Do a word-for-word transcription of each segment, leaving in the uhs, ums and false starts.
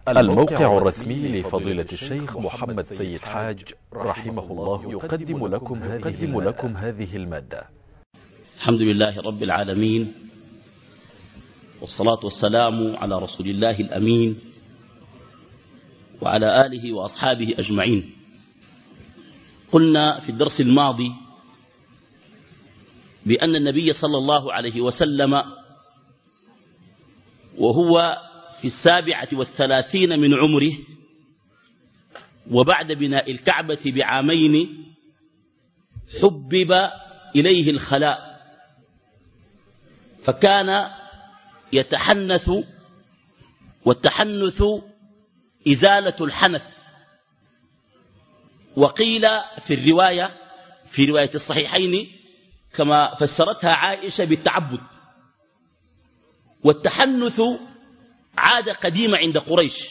الموقع الرسمي لفضيلة الشيخ محمد سيد حاج رحمه الله يقدم لكم هذه, لكم هذه المادة. الحمد لله رب العالمين، والصلاة والسلام على رسول الله الأمين وعلى آله وأصحابه أجمعين. قلنا في الدرس الماضي بأن النبي صلى الله عليه وسلم وهو في السابعة والثلاثين من عمره وبعد بناء الكعبة بعامين حبب إليه الخلاء، فكان يتحنث، والتحنث إزالة الحنث. وقيل في الرواية في رواية الصحيحين كما فسرتها عائشة بالتعبد. والتحنث عادة قديمة عند قريش،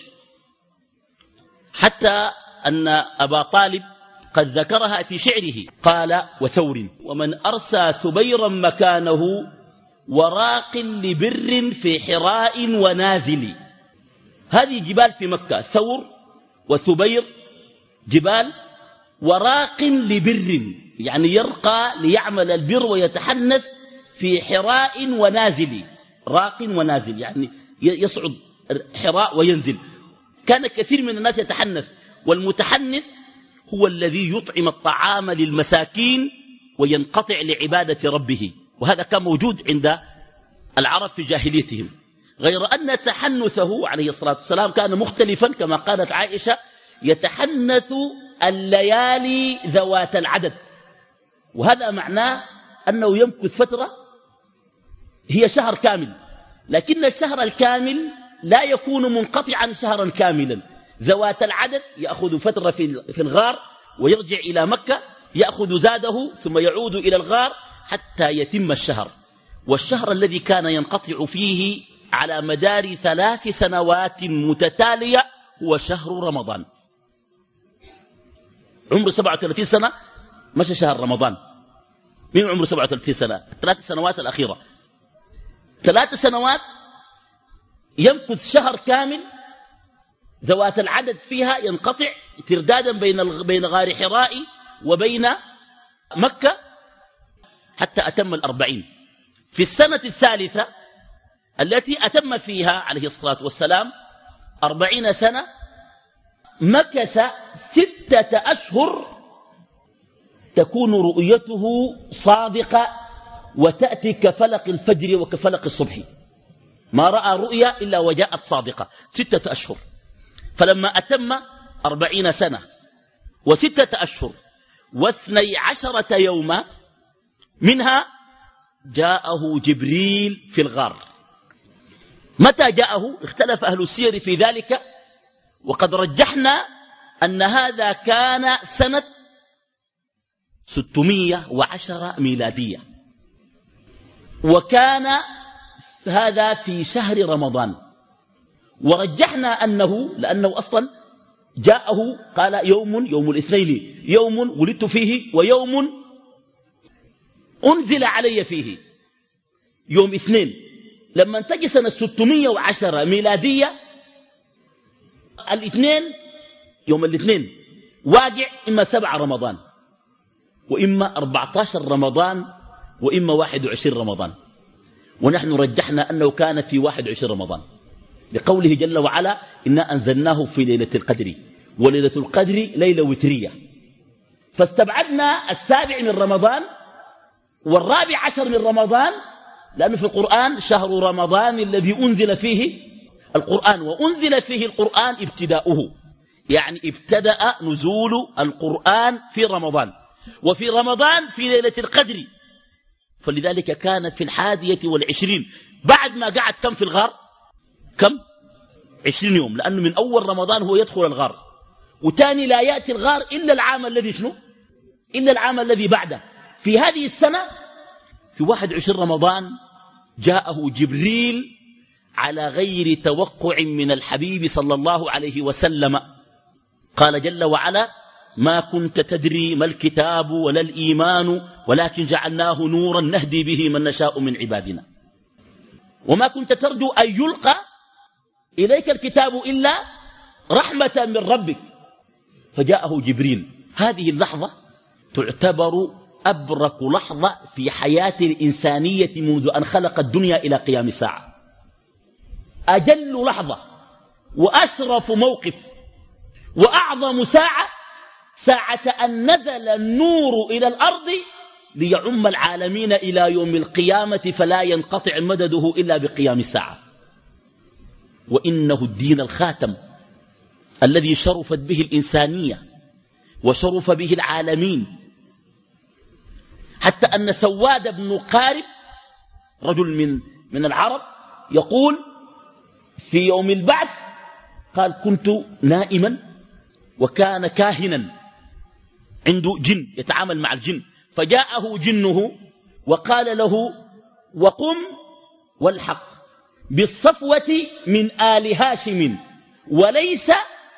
حتى أن أبا طالب قد ذكرها في شعره، قال: وثور ومن أرسى ثبيرا مكانه وراق لبر في حراء ونازل. هذه جبال في مكة، ثور وثبير جبال، وراق لبر يعني يرقى ليعمل البر ويتحنث في حراء ونازل. راق ونازل يعني يصعد حراء وينزل. كان كثير من الناس يتحنث، والمتحنث هو الذي يطعم الطعام للمساكين وينقطع لعبادة ربه، وهذا كان موجود عند العرب في جاهليتهم، غير أن تحنثه عليه الصلاة والسلام كان مختلفا، كما قالت عائشة: يتحنث الليالي ذوات العدد. وهذا معناه أنه يمكث فترة هي شهر كامل، لكن الشهر الكامل لا يكون منقطعا شهرا كاملا. ذوات العدد يأخذ فترة في الغار ويرجع إلى مكة، يأخذ زاده ثم يعود إلى الغار حتى يتم الشهر. والشهر الذي كان ينقطع فيه على مدار ثلاث سنوات متتالية هو شهر رمضان. عمر سبعة وثلاثين سنة مشى شهر رمضان. من عمر سبعة وثلاثين سنة؟ ثلاث سنوات الأخيرة، ثلاث سنوات يمكث شهر كامل ذوات العدد فيها، ينقطع تردادا بين بين غار حراء وبين مكة حتى أتم الأربعين. في السنة الثالثة التي أتم فيها عليه الصلاة والسلام أربعين سنة، مكث ستة أشهر تكون رؤيته صادقة وتأتي كفلق الفجر وكفلق الصبح. ما رأى رؤيا إلا وجاءت صادقة. ستة أشهر. فلما أتم أربعين سنة وستة أشهر واثني عشرة يوما منها جاءه جبريل في الغار. متى جاءه؟ اختلف أهل السير في ذلك، وقد رجحنا أن هذا كان سنة ستمائة وعشرة ميلادية، وكان هذا في شهر رمضان. ورجحنا أنه لأنه أصلا جاءه قال: يوم يوم الاثنين يوم ولدت فيه ويوم أنزل علي فيه. يوم اثنين لما تجي سنة ستمائة وعشرة ميلادية، الاثنين يوم الاثنين واقع إما سبعة رمضان وإما أربعة عشر رمضان وإما واحد وعشرين رمضان، ونحن رجحنا أنه كان في واحد وعشرين رمضان، لقوله جل وعلا: إنا أنزلناه في ليلة القدر وليلة القدر ليلة وترية. فاستبعدنا السابع من رمضان والرابع عشر من رمضان، لأنه في القرآن شهر رمضان الذي أنزل فيه القرآن، وأنزل فيه القرآن ابتداؤه، يعني ابتدأ نزول القرآن في رمضان، وفي رمضان في ليلة القدر. فلذلك كان في الحادية والعشرين بعد ما قعد كم في الغار؟ كم؟ عشرين يوم، لأنه من أول رمضان هو يدخل الغار، وتاني لا يأتي الغار إلا العام الذي شنو؟ إلا العام الذي بعده. في هذه السنة في واحد وعشرين رمضان جاءه جبريل على غير توقع من الحبيب صلى الله عليه وسلم. قال جل وعلا: ما كنت تدري ما الكتاب ولا الإيمان ولكن جعلناه نورا نهدي به من نشاء من عبادنا. وما كنت ترجو أن يلقى إليك الكتاب إلا رحمة من ربك. فجاءه جبريل. هذه اللحظة تعتبر أبرك لحظة في حياة الإنسانية منذ أن خلق الدنيا إلى قيام الساعة. أجل لحظة وأشرف موقف وأعظم ساعة، ساعة أن نزل النور إلى الأرض ليعم العالمين إلى يوم القيامة، فلا ينقطع مدده إلا بقيام الساعة. وإنه الدين الخاتم الذي شرفت به الإنسانية وشرف به العالمين، حتى أن سواد بن قارب رجل من, من العرب يقول في يوم البعث قال: كنت نائما وكان كاهنا عنده جن يتعامل مع الجن، فجاءه جنه وقال له: وقم والحق بالصفوة من آل هاشم وليس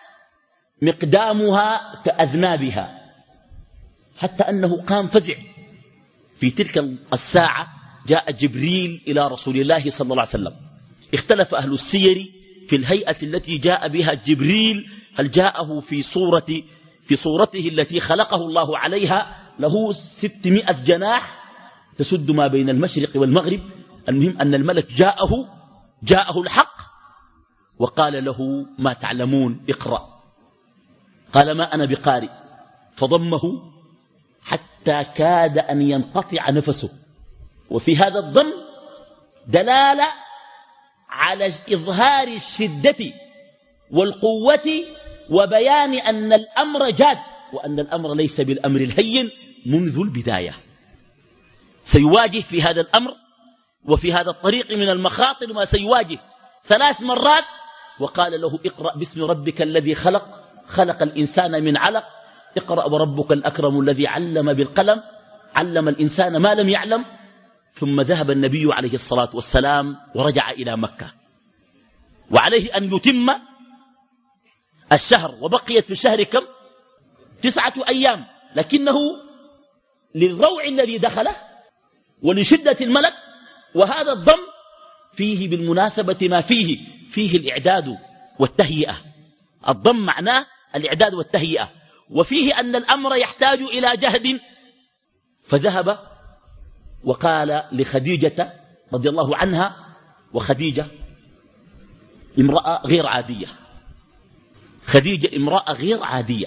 مقدامها كأذنابها. حتى أنه قام فزع. في تلك الساعة جاء جبريل إلى رسول الله صلى الله عليه وسلم. اختلف أهل السير في الهيئة التي جاء بها جبريل، هل جاءه في صورة في صورته التي خلقه الله عليها، له ستمائة جناح تسد ما بين المشرق والمغرب. المهم أن الملك جاءه جاءه الحق وقال له: ما تعلمون اقرأ. قال: ما أنا بقارئ. فضمه حتى كاد أن ينقطع نفسه. وفي هذا الضم دلالة على إظهار الشدة والقوة وبيان أن الأمر جاد، وأن الأمر ليس بالأمر الهين منذ البداية. سيواجه في هذا الأمر وفي هذا الطريق من المخاطر ما سيواجه ثلاث مرات. وقال له: اقرأ باسم ربك الذي خلق خلق الإنسان من علق، اقرأ وربك الأكرم الذي علم بالقلم علم الإنسان ما لم يعلم. ثم ذهب النبي عليه الصلاة والسلام ورجع إلى مكة، وعليه أن يتم الشهر، وبقيت في الشهر كم؟ تسعة أيام. لكنه للروع الذي دخله ولشدة الملك، وهذا الضم فيه بالمناسبة ما فيه فيه الإعداد والتهيئة. الضم معناه الإعداد والتهيئة، وفيه أن الأمر يحتاج إلى جهد. فذهب وقال لخديجة رضي الله عنها، وخديجة امرأة غير عادية، خديجة امرأة غير عادية.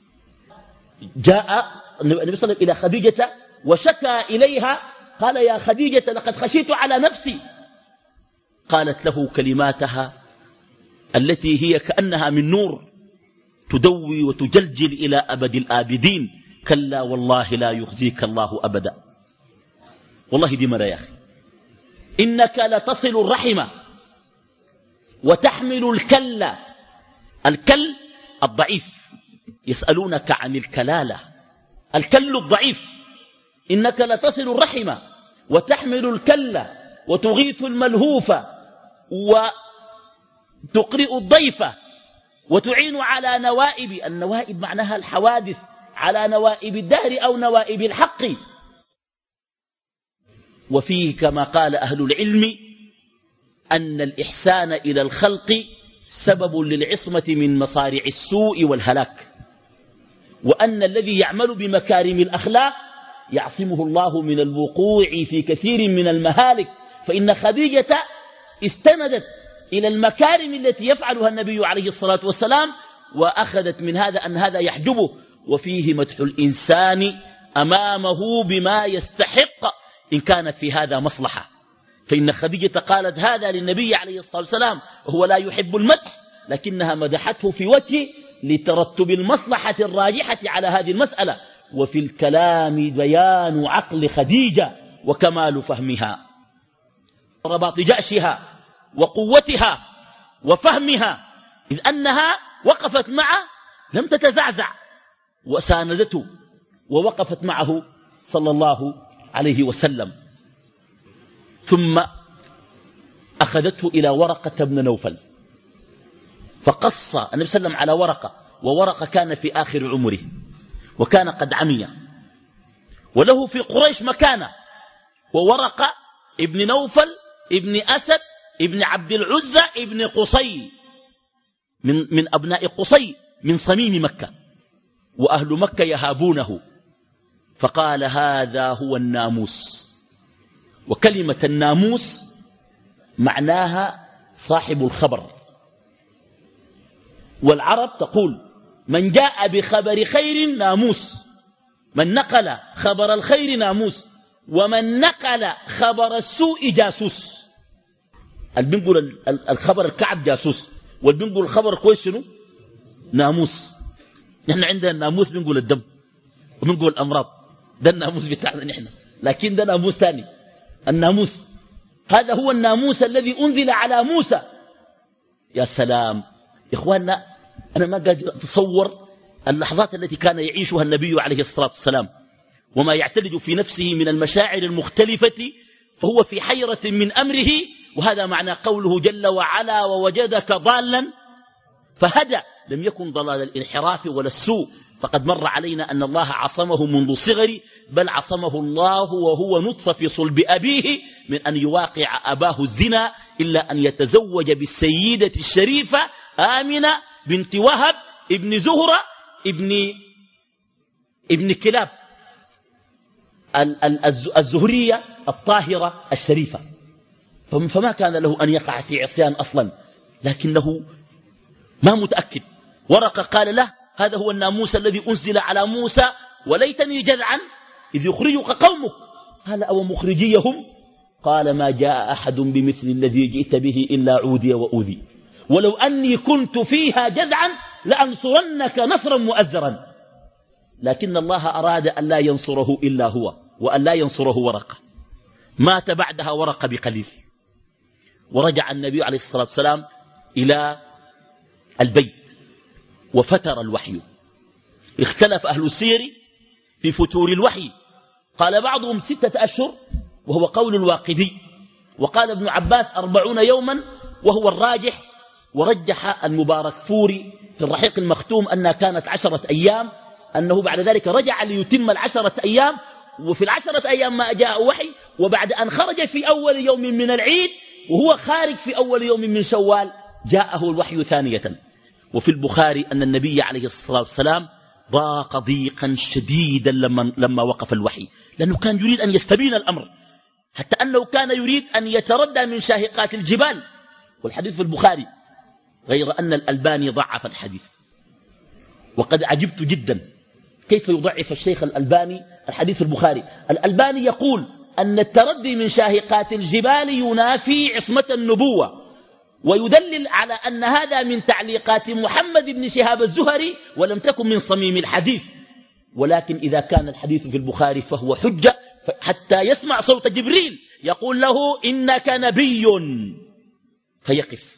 جاء النبي صلى الله عليه وسلم إلى خديجة وشكى إليها، قال: يا خديجة لقد خشيت على نفسي. قالت له كلماتها التي هي كأنها من نور تدوي وتجلجل إلى أبد الآبدين: كلا والله لا يخزيك الله أبدا. والله دي مرة يا أخي. إنك لتصل الرحمة وتحمل الكل. الكل الضعيف، يسألونك عن الكلالة، الكل الضعيف. إنك لتصل الرحمة وتحمل الكل وتغيث الملهوف وتقرئ الضيف وتعين على نوائب. النوائب معناها الحوادث، على نوائب الدهر أو نوائب الحق. وفيه كما قال أهل العلم أن الإحسان إلى الخلق سبب للعصمة من مصارع السوء والهلاك، وأن الذي يعمل بمكارم الأخلاق يعصمه الله من الوقوع في كثير من المهالك. فإن خديجة استندت إلى المكارم التي يفعلها النبي عليه الصلاة والسلام، وأخذت من هذا أن هذا يحجبه. وفيه مدح الإنسان أمامه بما يستحق إن كانت في هذا مصلحة. فإن خديجة قالت هذا للنبي عليه الصلاة والسلام وهو لا يحب المدح، لكنها مدحته في وجهه لترتب المصلحة الراجحة على هذه المسألة. وفي الكلام بيان عقل خديجة وكمال فهمها، رباط جأشها وقوتها وفهمها، إذ أنها وقفت معه لم تتزعزع وساندته ووقفت معه صلى الله عليه وسلم. ثم أخذته إلى ورقة بن نوفل، فقص النبي صلى الله عليه وسلم على ورقة، وورقة كان في آخر عمره وكان قد عمي، وله في قريش مكانة، وورقة ابن نوفل ابن أسد ابن عبد العزة ابن قصي من, من أبناء قصي من صميم مكة، وأهل مكة يهابونه، فقال هذا هو الناموس. وكلمة الناموس معناها صاحب الخبر، والعرب تقول من جاء بخبر خير ناموس، من نقل خبر الخير ناموس، ومن نقل خبر السوء جاسوس. اللي بنقول الخبر الكعب جاسوس، واللي بنقول الخبر كويس شنو؟ ناموس. نحن عندنا الناموس بنقول الدم وبنقول الأمراض، ده الناموس بتاعنا نحن، لكن ده ناموس تاني. الناموس هذا هو الناموس الذي أنزل على موسى. يا سلام يا إخواننا، أنا ما قادر أتصور اللحظات التي كان يعيشها النبي عليه الصلاة والسلام، وما يعتلج في نفسه من المشاعر المختلفة، فهو في حيرة من أمره. وهذا معنى قوله جل وعلا ووجدك ضالا فهدى. لم يكن ضلال الانحراف ولا السوء، فقد مر علينا أن الله عصمه منذ صغر، بل عصمه الله وهو نطفة في صلب أبيه من أن يواقع أباه الزنا، إلا أن يتزوج بالسيدة الشريفة آمنة بنت وهب ابن زهرة ابن, ابن كلاب الزهرية الطاهرة الشريفة. فما كان له أن يقع في عصيان أصلا، لكنه ما متأكد. ورقة قال له هذا هو الناموس الذي أنزل على موسى، وليتني جذعا إذ يخرجك قومك. قال أو مخرجيهم؟ قال ما جاء أحد بمثل الذي جئت به إلا عودي وأوذي، ولو أني كنت فيها جذعا لأنصرنك نصرا مؤزرا. لكن الله أراد أن لا ينصره إلا هو، وأن لا ينصره ورقة. مات بعدها ورقة بقليل، ورجع النبي عليه الصلاة والسلام إلى البيت وفتر الوحي. اختلف أهل السير في فتور الوحي، قال بعضهم ستة أشهر وهو قول الواقدي، وقال ابن عباس أربعون يوما وهو الراجح، ورجح المبارك فوري في الرحيق المختوم أنها كانت عشرة أيام، أنه بعد ذلك رجع ليتم العشرة أيام، وفي العشرة أيام ما جاء وحي، وبعد أن خرج في أول يوم من العيد وهو خارج في أول يوم من شوال جاءه الوحي ثانية. وفي البخاري أن النبي عليه الصلاة والسلام ضاق ضيقا شديدا لما, لما وقف الوحي، لأنه كان يريد أن يستبين الأمر، حتى أنه كان يريد أن يتردى من شاهقات الجبال. والحديث في البخاري، غير أن الألباني ضعف الحديث. وقد عجبت جدا كيف يضعف الشيخ الألباني الحديث في البخاري. الألباني يقول أن التردي من شاهقات الجبال ينافي عصمة النبوة، ويدلل على أن هذا من تعليقات محمد بن شهاب الزهري ولم تكن من صميم الحديث. ولكن إذا كان الحديث في البخاري فهو حجة، حتى يسمع صوت جبريل يقول له إنك نبي فيقف.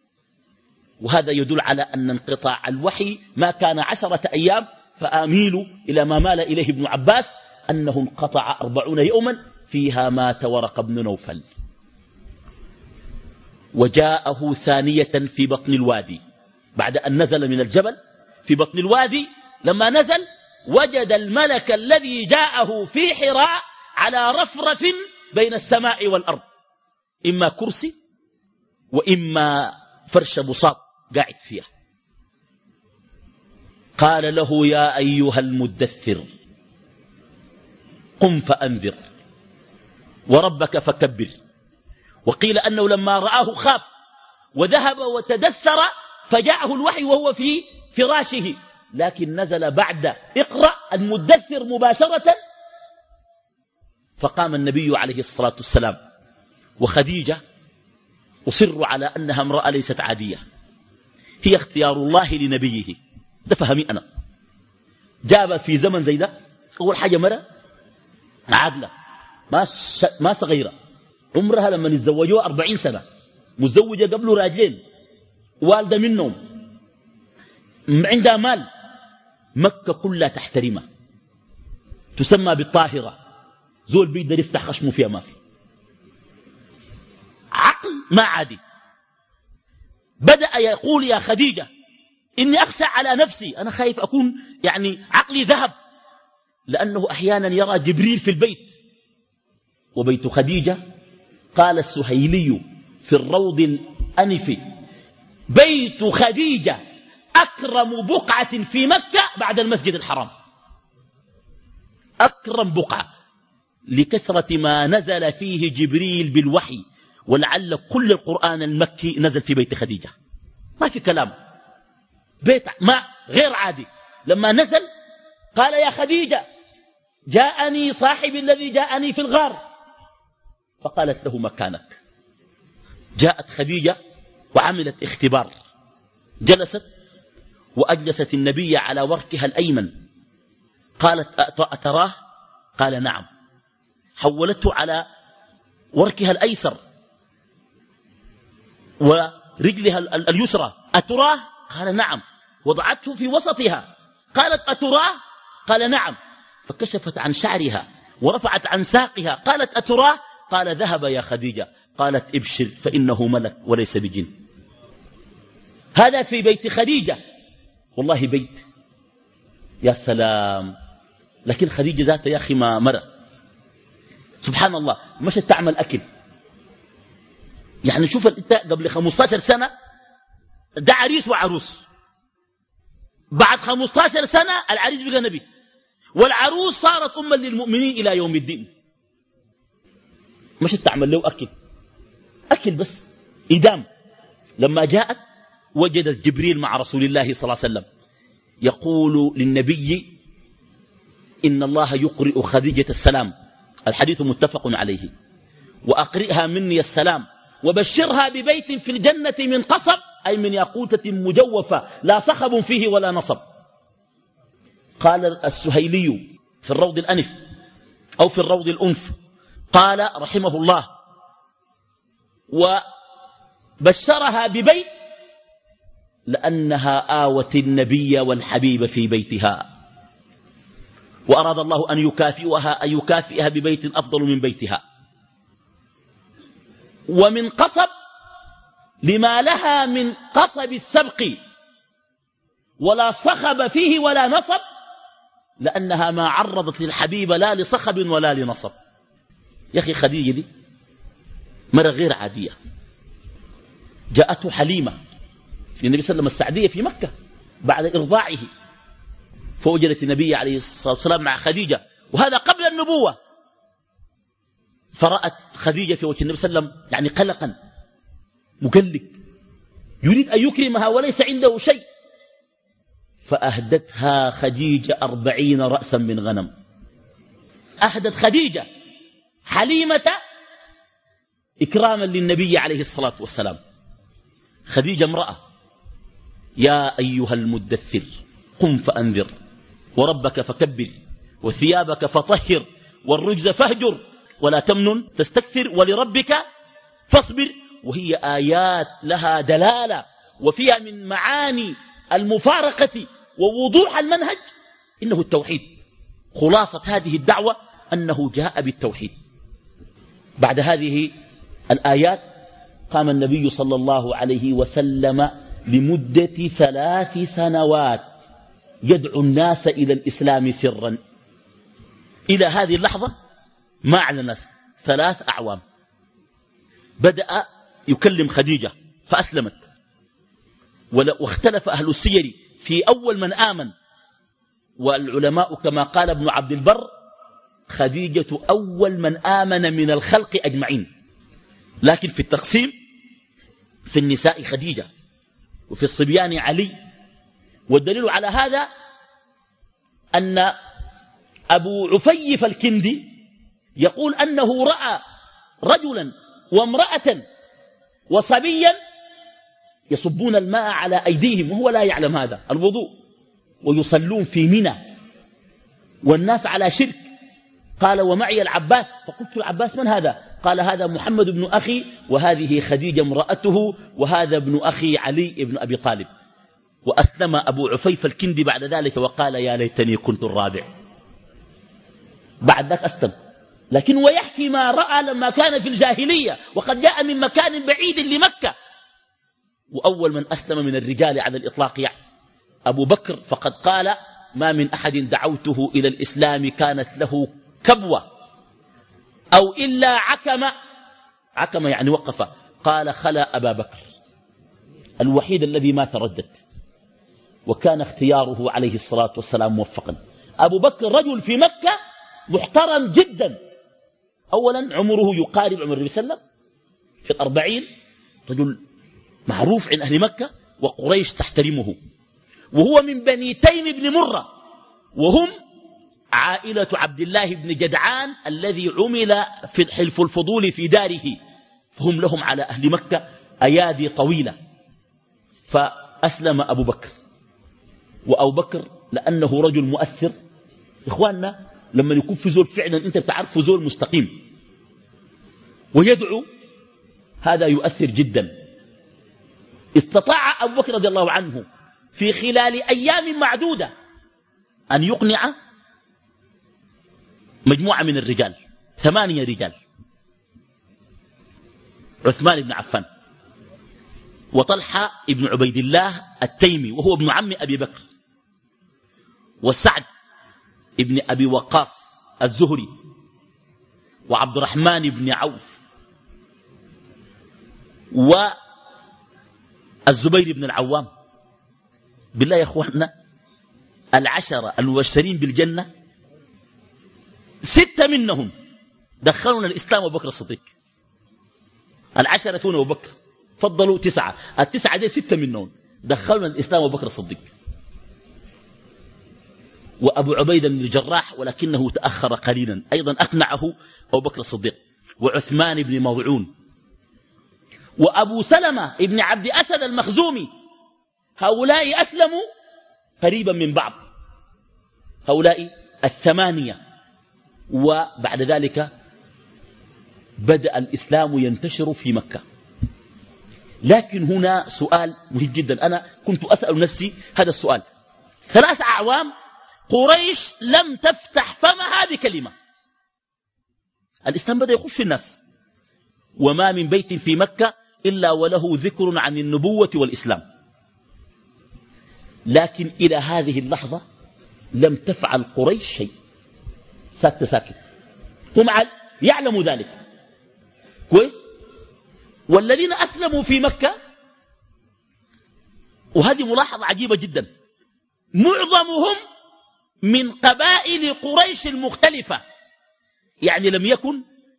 وهذا يدل على أن انقطاع الوحي ما كان عشرة أيام، فآميل إلى ما مال إليه ابن عباس أنه انقطع أربعون يوما فيها مات ورقة بن نوفل. وجاءه ثانية في بطن الوادي بعد أن نزل من الجبل. في بطن الوادي لما نزل وجد الملك الذي جاءه في حراء على رفرف بين السماء والأرض، إما كرسي وإما فرش بساط قاعد فيها. قال له يا أيها المدثر قم فأنذر وربك فكبر. وقيل أنه لما رآه خاف وذهب وتدثر، فجاءه الوحي وهو في فراشه، لكن نزل بعد اقرأ المدثر مباشرة. فقام النبي عليه الصلاة والسلام وخديجة أصر على أنها امرأة ليست عادية، هي اختيار الله لنبيه. ده فهمي أنا. جاب في زمن زي ده أول حاجة مرة عادلة ما, ش... ما صغيرة، عمرها لما يتزوجوها أربعين سنة، متزوجة قبله راجلين، والدة منهم، عندها مال، مكة كلها تحترمها، تسمى بالطاهرة، زول بيقدر يفتح خشمه فيها ما في، عقل ما عادي. بدأ يقول يا خديجة إني أخشى على نفسي، أنا خايف أكون يعني عقلي ذهب، لأنه أحيانا يرى جبريل في البيت. وبيت خديجة قال السهيلي في الروض الأنف بيت خديجة أكرم بقعة في مكة بعد المسجد الحرام، أكرم بقعة، لكثرة ما نزل فيه جبريل بالوحي، ولعل كل القرآن المكي نزل في بيت خديجة، ما في كلام، بيت ما غير عادي. لما نزل قال يا خديجة جاءني صاحبي الذي جاءني في الغار، فقالت له مكانك. جاءت خديجة وعملت اختبار، جلست وأجلست النبي على وركها الأيمن، قالت أتراه؟ قال نعم. حولته على وركها الأيسر ورجلها اليسرى، أتراه؟ قال نعم. وضعته في وسطها، قالت أتراه؟ قال نعم. فكشفت عن شعرها ورفعت عن ساقها، قالت أتراه؟ قال ذهب يا خديجة. قالت ابشر فإنه ملك وليس بجن. هذا في بيت خديجة، والله بيت يا سلام. لكن خديجة ذاتها يا أخي ما مرة، سبحان الله، مشت تعمل أكل. يعني شوف انت قبل خمسة عشر سنة ده عريس وعروس، بعد خمسة عشر سنة العريس بقى نبي، والعروس صارت أما للمؤمنين إلى يوم الدين. مشت تعمل له أكل، أكل بس إدام. لما جاءت وجدت جبريل مع رسول الله صلى الله عليه وسلم يقول للنبي إن الله يقرئ خديجة السلام، الحديث متفق عليه، وأقرئها مني السلام، وبشرها ببيت في الجنة من قصب، أي من ياقوتة مجوفة لا صخب فيه ولا نصب. قال السهيلي في الروض الأنف أو في الروض الأنف، قال رحمه الله وبشرها ببيت لأنها آوت النبي والحبيب في بيتها، وأراد الله أن يكافئها, أن يكافئها ببيت أفضل من بيتها. ومن قصب لما لها من قصب السبق، ولا صخب فيه ولا نصب، لأنها ما عرضت للحبيب لا لصخب ولا لنصب. يا أخي خديجة دي مرة غير عادية. جاءته حليمة للنبي صلى الله عليه وسلم السعدية في مكة بعد إرضاعه، فوجدت النبي عليه الصلاة والسلام مع خديجة، وهذا قبل النبوة. فرأت خديجة في وجه النبي صلى الله عليه وسلم يعني قلقا مقلق، يريد أن يكرمها وليس عنده شيء، فأهدتها خديجة أربعين رأسا من غنم. أهدت خديجة حليمة إكراما للنبي عليه الصلاة والسلام. خديجة امرأة، يا أيها المدثر قم فأنذر وربك فكبر وثيابك فطهر والرجز فاهجر ولا تمنن تستكثر ولربك فاصبر. وهي آيات لها دلالة وفيها من معاني المفارقة ووضوح المنهج إنه التوحيد. خلاصة هذه الدعوة أنه جاء بالتوحيد. بعد هذه الآيات قام النبي صلى الله عليه وسلم لمدة ثلاث سنوات يدعو الناس إلى الإسلام سرا. إلى هذه اللحظة ما أعلن الناس، ثلاث أعوام. بدأ يكلم خديجة فأسلمت، واختلف أهل السير في أول من آمن، والعلماء كما قال ابن عبد البر خديجة أول من آمن من الخلق أجمعين، لكن في التقسيم في النساء خديجة وفي الصبيان علي. والدليل على هذا أن أبو عفيف الكندي يقول أنه رأى رجلا وامرأة وصبيا يصبون الماء على أيديهم وهو لا يعلم هذا الوضوء، ويصلون في منى والناس على شرك. قال ومعي العباس، فقلت العباس من هذا؟ قال هذا محمد بن أخي وهذه خديجة امرأته وهذا ابن أخي علي بن أبي طالب. وأسلم أبو عفيف الكندي بعد ذلك وقال يا ليتني كنت الرابع. بعد ذلك أسلم، لكن ويحكي ما رأى لما كان في الجاهلية وقد جاء من مكان بعيد لمكة. وأول من أسلم من الرجال على الإطلاق يعني أبو بكر، فقد قال ما من أحد دعوته إلى الإسلام كانت له كبوة أو إلا عكم، عكم يعني وقف، قال خلا أبا بكر. الوحيد الذي ما تردد، وكان اختياره عليه الصلاة والسلام موفقا. أبو بكر رجل في مكة محترم جدا، أولا عمره يقارب عمر النبي صلى الله عليه وسلم في الأربعين، رجل معروف عند أهل مكة وقريش تحترمه، وهو من بني تيم بن مرة، وهم عائلة عبد الله بن جدعان الذي عمل في حلف الفضول في داره، فهم لهم على أهل مكة أيادي طويلة. فأسلم أبو بكر، وأبو بكر لأنه رجل مؤثر. إخواننا لما يكون في زول فعلا أنت بتعرف زول مستقيم ويدعو، هذا يؤثر جدا. استطاع أبو بكر رضي الله عنه في خلال أيام معدودة أن يقنع مجموعة من الرجال، ثمانية رجال: عثمان بن عفان، وطلحة بن عبيد الله التيمي وهو ابن عم أبي بكر، وسعد بن أبي وقاص الزهري، وعبد الرحمن بن عوف، والزبير بن العوام. بالله يا أخواننا، العشرة المبشرين بالجنة ستة منهم دخلون الإسلام أبو بكر الصديق. العشرة فون أبو بكر فضلوا تسعة، التسعة دي ستة منهم دخلون الإسلام أبو بكر الصديق. وأبو عبيدة بن الجراح ولكنه تأخر قليلا أيضا أقنعه أبو بكر الصديق، وعثمان بن مضعون، وأبو سلمة بن عبد أسد المخزومي. هؤلاء أسلموا قريبا من بعض، هؤلاء الثمانية. وبعد ذلك بدأ الإسلام ينتشر في مكة. لكن هنا سؤال مهم جدا، أنا كنت أسأل نفسي هذا السؤال. ثلاث أعوام قريش لم تفتح فمها بكلمة، الإسلام بدأ يخش في الناس، وما من بيت في مكة إلا وله ذكر عن النبوة والإسلام. لكن إلى هذه اللحظة لم تفعل قريش شيء، ساكت ساكت. هم يعلموا ذلك كويس. والذين أسلموا في مكة، وهذه ملاحظة عجيبة جدا، معظمهم من قبائل قريش المختلفة. يعني لم يكن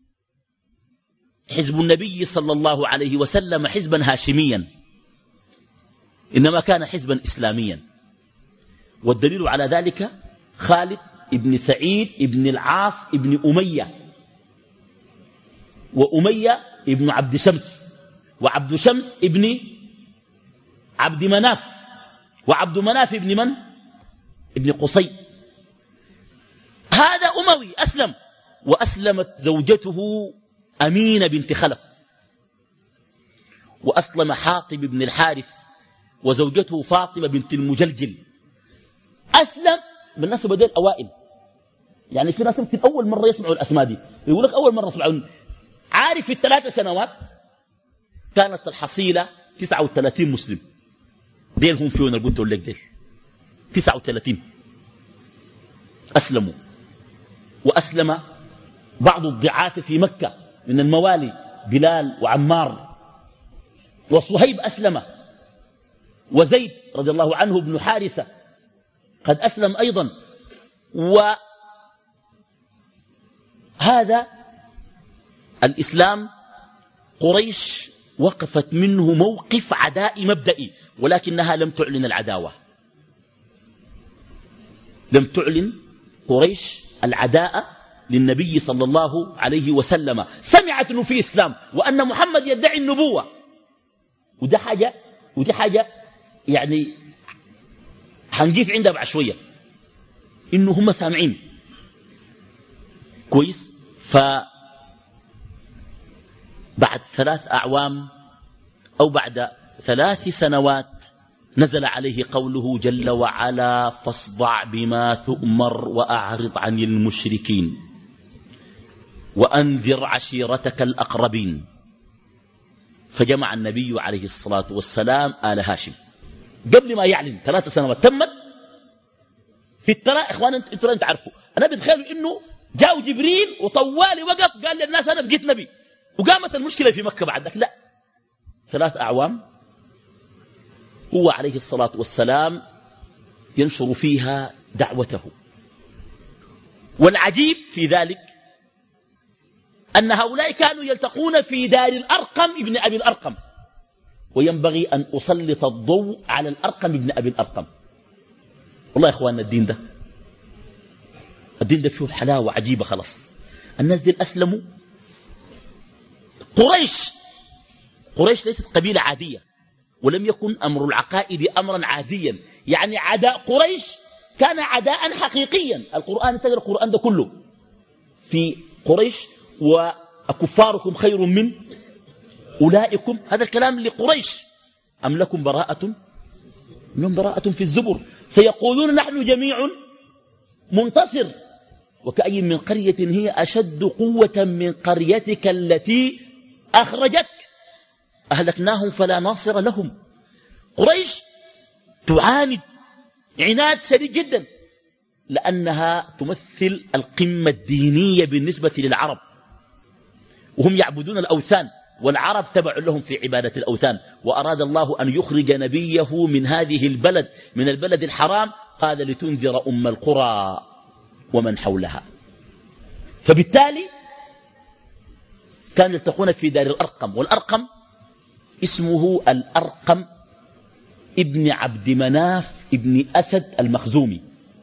حزب النبي صلى الله عليه وسلم حزبا هاشميا، إنما كان حزبا إسلاميا. والدليل على ذلك خالد ابن سعيد ابن العاص ابن أمية، وأمية ابن عبد شمس، وعبد شمس ابن عبد مناف، وعبد مناف ابن من؟ ابن قصي. هذا أموي أسلم، وأسلمت زوجته أمينة بنت خلف، وأسلم حاطب بن الحارث وزوجته فاطمة بنت المجلجل. أسلم بالنسبة دي الأوائل، يعني في ناس يمكن أول مرة يسمعوا الأسماء دي، يقول لك أول مرة يسمعوا. عارف في الثلاث سنوات كانت الحصيلة تسعة وثلاثين مسلم، ديل هم فيون قلت لك ديل تسعة وثلاثين أسلموا. وأسلم بعض الضعاف في مكة من الموالي، بلال وعمار وصهيب أسلم، وزيد رضي الله عنه بن حارثة قد أسلم أيضا. وهذا الإسلام قريش وقفت منه موقف عدائي مبدئي، ولكنها لم تعلن العداوة، لم تعلن قريش العداء للنبي صلى الله عليه وسلم. سمعت أنه في إسلام وأن محمد يدعي النبوة، وده حاجة ودي حاجة يعني هنجيف عندها بعد شوية، إنه هم سامعين كويس. فبعد ثلاث أعوام أو بعد ثلاث سنوات نزل عليه قوله جل وعلا: فاصدع بما تؤمر وأعرض عن المشركين وأنذر عشيرتك الأقربين. فجمع النبي عليه الصلاة والسلام آل هاشم قبل ما يعلن. ثلاث سنوات تمت في الترى. إخوانا انتوا انت عارفوا، أنا بتخيلوا إنه جاءوا جبريل وطوالي وقف قال للناس أنا بقيت نبي، وقامت المشكلة في مكة بعدك. لا، ثلاث أعوام هو عليه الصلاة والسلام ينشر فيها دعوته. والعجيب في ذلك أن هؤلاء كانوا يلتقون في دار الأرقم ابن أبي الأرقم، وينبغي أن أسلط الضوء على الأرقم ابن أبي الأرقم. والله يا إخواننا الدين ده الدين ده فيه حلاوة عجيبة. خلاص الناس دي أسلموا. قريش قريش ليست قبيلة عادية، ولم يكن أمر العقائد أمرا عاديا. يعني عداء قريش كان عداء حقيقيا. القرآن تقرأ القرآن ده كله في قريش، وأكفاركم خير من أولئكم. هذا الكلام لقريش. أم لكم براءة من براءة في الزبر سيقولون نحن جميع منتصر. وكأي من قرية هي أشد قوة من قريتك التي أخرجتك أهلكناهم فلا ناصر لهم. قريش تعاند عناد شديد جدا، لأنها تمثل القمة الدينية بالنسبة للعرب، وهم يعبدون الأوثان، والعرب تبع لهم في عبادة الأوثان. وأراد الله أن يخرج نبيه من هذه البلد، من البلد الحرام، قال لتنذر أم القرى ومن حولها. فبالتالي كانوا يلتقون في دار الأرقم، والأرقم اسمه الأرقم ابن عبد مناف ابن أسد المخزومي،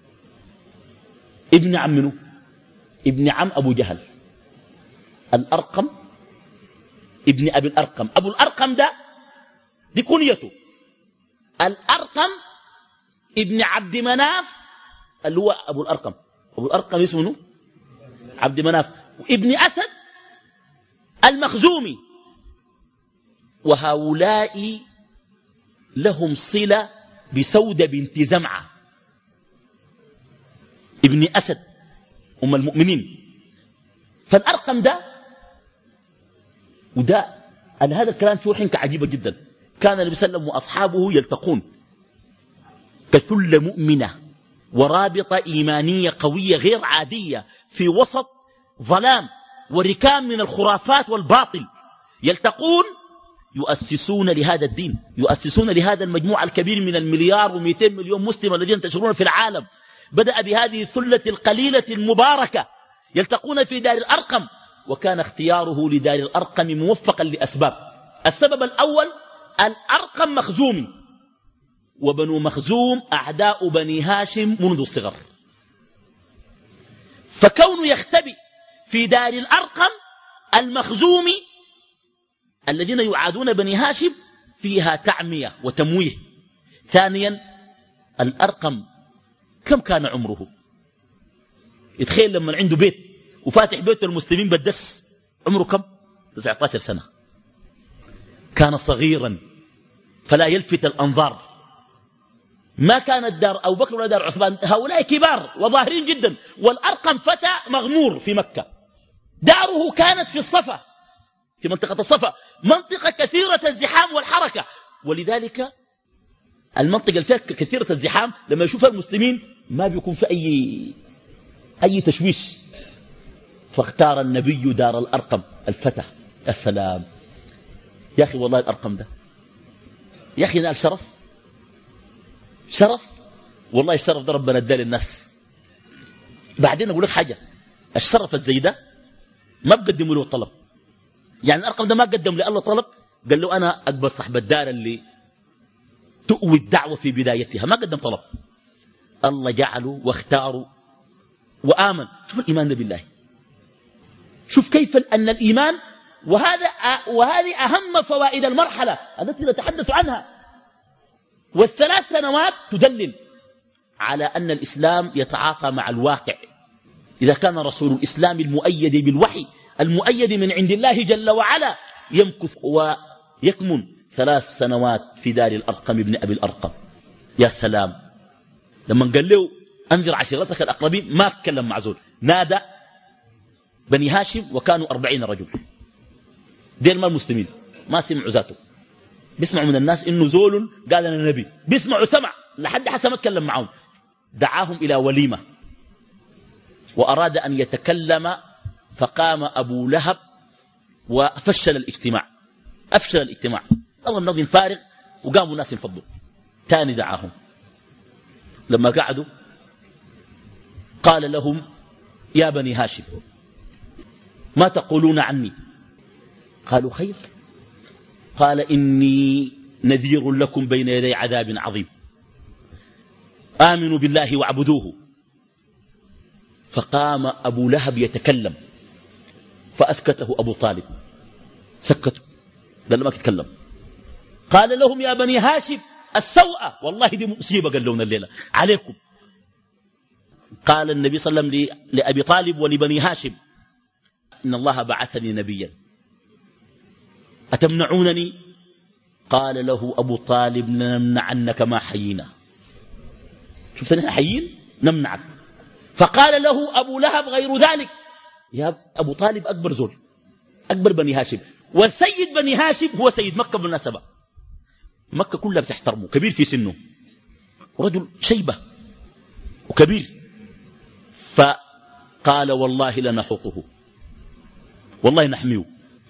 ابن عم منه؟ ابن عم أبو جهل. الأرقم ابن أبي الأرقم. أبو الأرقم ده دي كنيته. الأرقم ابن عبد مناف اللي هو أبو الأرقم. أبو الأرقم اسمه عبد مناف وابن أسد المخزومي. وهؤلاء لهم صلة بسودة بنت زمعة ابن أسد أم المؤمنين. فالأرقم ده وده هذا الكلام فيه حنكة عجيبة جدا. كان النبي صلى الله عليه وسلم وأصحابه يلتقون كثلة مؤمنة ورابطة إيمانية قوية غير عادية في وسط ظلام وركام من الخرافات والباطل. يلتقون يؤسسون لهذا الدين، يؤسسون لهذا المجموع الكبير من المليار ومئتين مليون مسلم الذين ينتشرون في العالم. بدأ بهذه الثلة القليلة المباركة. يلتقون في دار الأرقم، وكان اختياره لدار الأرقم موفقا لأسباب. السبب الأول الأرقم مخزومي، وبنو مخزوم أعداء بني هاشم منذ الصغر، فكونه يختبئ في دار الأرقم المخزومي الذين يعادون بني هاشم فيها تعمية وتمويه. ثانيا الأرقم كم كان عمره؟ يتخيل لما عنده بيت وفاتح بيت المسلمين بالدس، عمره كم؟ تسعة عشر سنة. كان صغيرا فلا يلفت الأنظار. ما كانت دار أبو بكر ولا دار عثمان، هؤلاء كبار وظاهرين جدا. والأرقم فتى مغمور في مكة، داره كانت في الصفا، في منطقة الصفا، منطقة كثيرة الزحام والحركة. ولذلك المنطقة الفيها كثيرة الزحام لما يشوف المسلمين ما بيكون في أي أي تشويش. فاختار النبي دار الأرقم الفتى. السلام يا أخي، والله الأرقم ده يا أخي نال شرف شرف والله. الشرف ده ربنا اداه للناس. بعدين أقول لك حاجة، الشرف الزي ده ما بقدموا له طلب. يعني الأرقم ده ما قدم لله طلب، قال له أنا أقبل صاحب الدار اللي تؤوي الدعوة في بدايتها، ما قدم طلب. الله جعله واختاره وآمن. شوف الإيمان بالله، شوف كيف أن الإيمان، وهذا وهذه أهم فوائد المرحلة التي نتحدث عنها. والثلاث سنوات تدلل على أن الإسلام يتعاطى مع الواقع. إذا كان رسول الإسلام المؤيد بالوحي المؤيد من عند الله جل وعلا يمكث ويكمن ثلاث سنوات في دار الأرقم ابن أبي الأرقم. يا سلام، لما قال له أنذر عشيرتك الأقربين ما تكلم مع زول، نادى بني هاشم وكانوا أربعين رجل. دير ما المسلمين ما سمعوا ذاته، بيسمعوا من الناس إنه زول قال أنا نبي، بيسمعوا سمع لحد حسن ما تكلم معهم. دعاهم إلى وليمة وأراد أن يتكلم، فقام أبو لهب وفشل الاجتماع. أفشل الاجتماع، الله النظم فارغ، وقاموا الناس ينفضوا. تاني دعاهم. لما قعدوا قال لهم يا بني هاشم ما تقولون عني؟ قالوا خير. قال إني نذير لكم بين يدي عذاب عظيم، آمنوا بالله واعبدوه. فقام أبو لهب يتكلم فأسكته أبو طالب، سكتوا قال ما تتكلم. قال لهم يا بني هاشم السوء، والله دي مصيبة قال لهم الليلة عليكم. قال النبي صلى الله عليه وسلم لأبي طالب ولبني هاشم إن الله بعثني نبيا أتمنعونني؟ قال له أبو طالب نمنعنك ما حيينا. شفت نحن حيين نمنعك. فقال له أبو لهب غير ذلك. يا أبو طالب أكبر زول، أكبر بني هاشم، والسيد بني هاشم هو سيد مكة بالمناسبة، مكة كلها بتحترمه، كبير في سنه ورجل شيبة وكبير. فقال والله لنحطه، والله نحميه.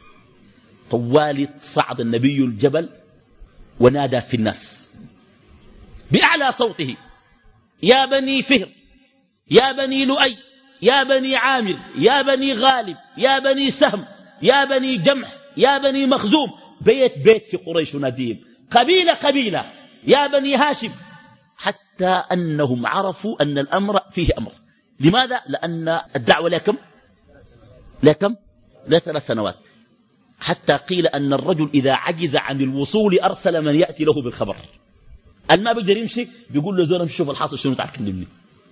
طوالي صعد النبي الجبل ونادى في الناس بأعلى صوته يا بني فهر، يا بني لؤي، يا بني عامر، يا بني غالب، يا بني سهم، يا بني جمح، يا بني مخزوم، بيت بيت في قريش ناديهم، قبيلة قبيلة، يا بني هاشم، حتى أنهم عرفوا أن الأمر فيه أمر. لماذا؟ لأن الدعوة لها كم؟ لها كم؟ لها ثلاث سنوات. حتى قيل أن الرجل إذا عجز عن الوصول أرسل من يأتي له بالخبر. الما بيقدر يمشي بيقول له زول امشي شوف الحاصل شنو تعال كلمني.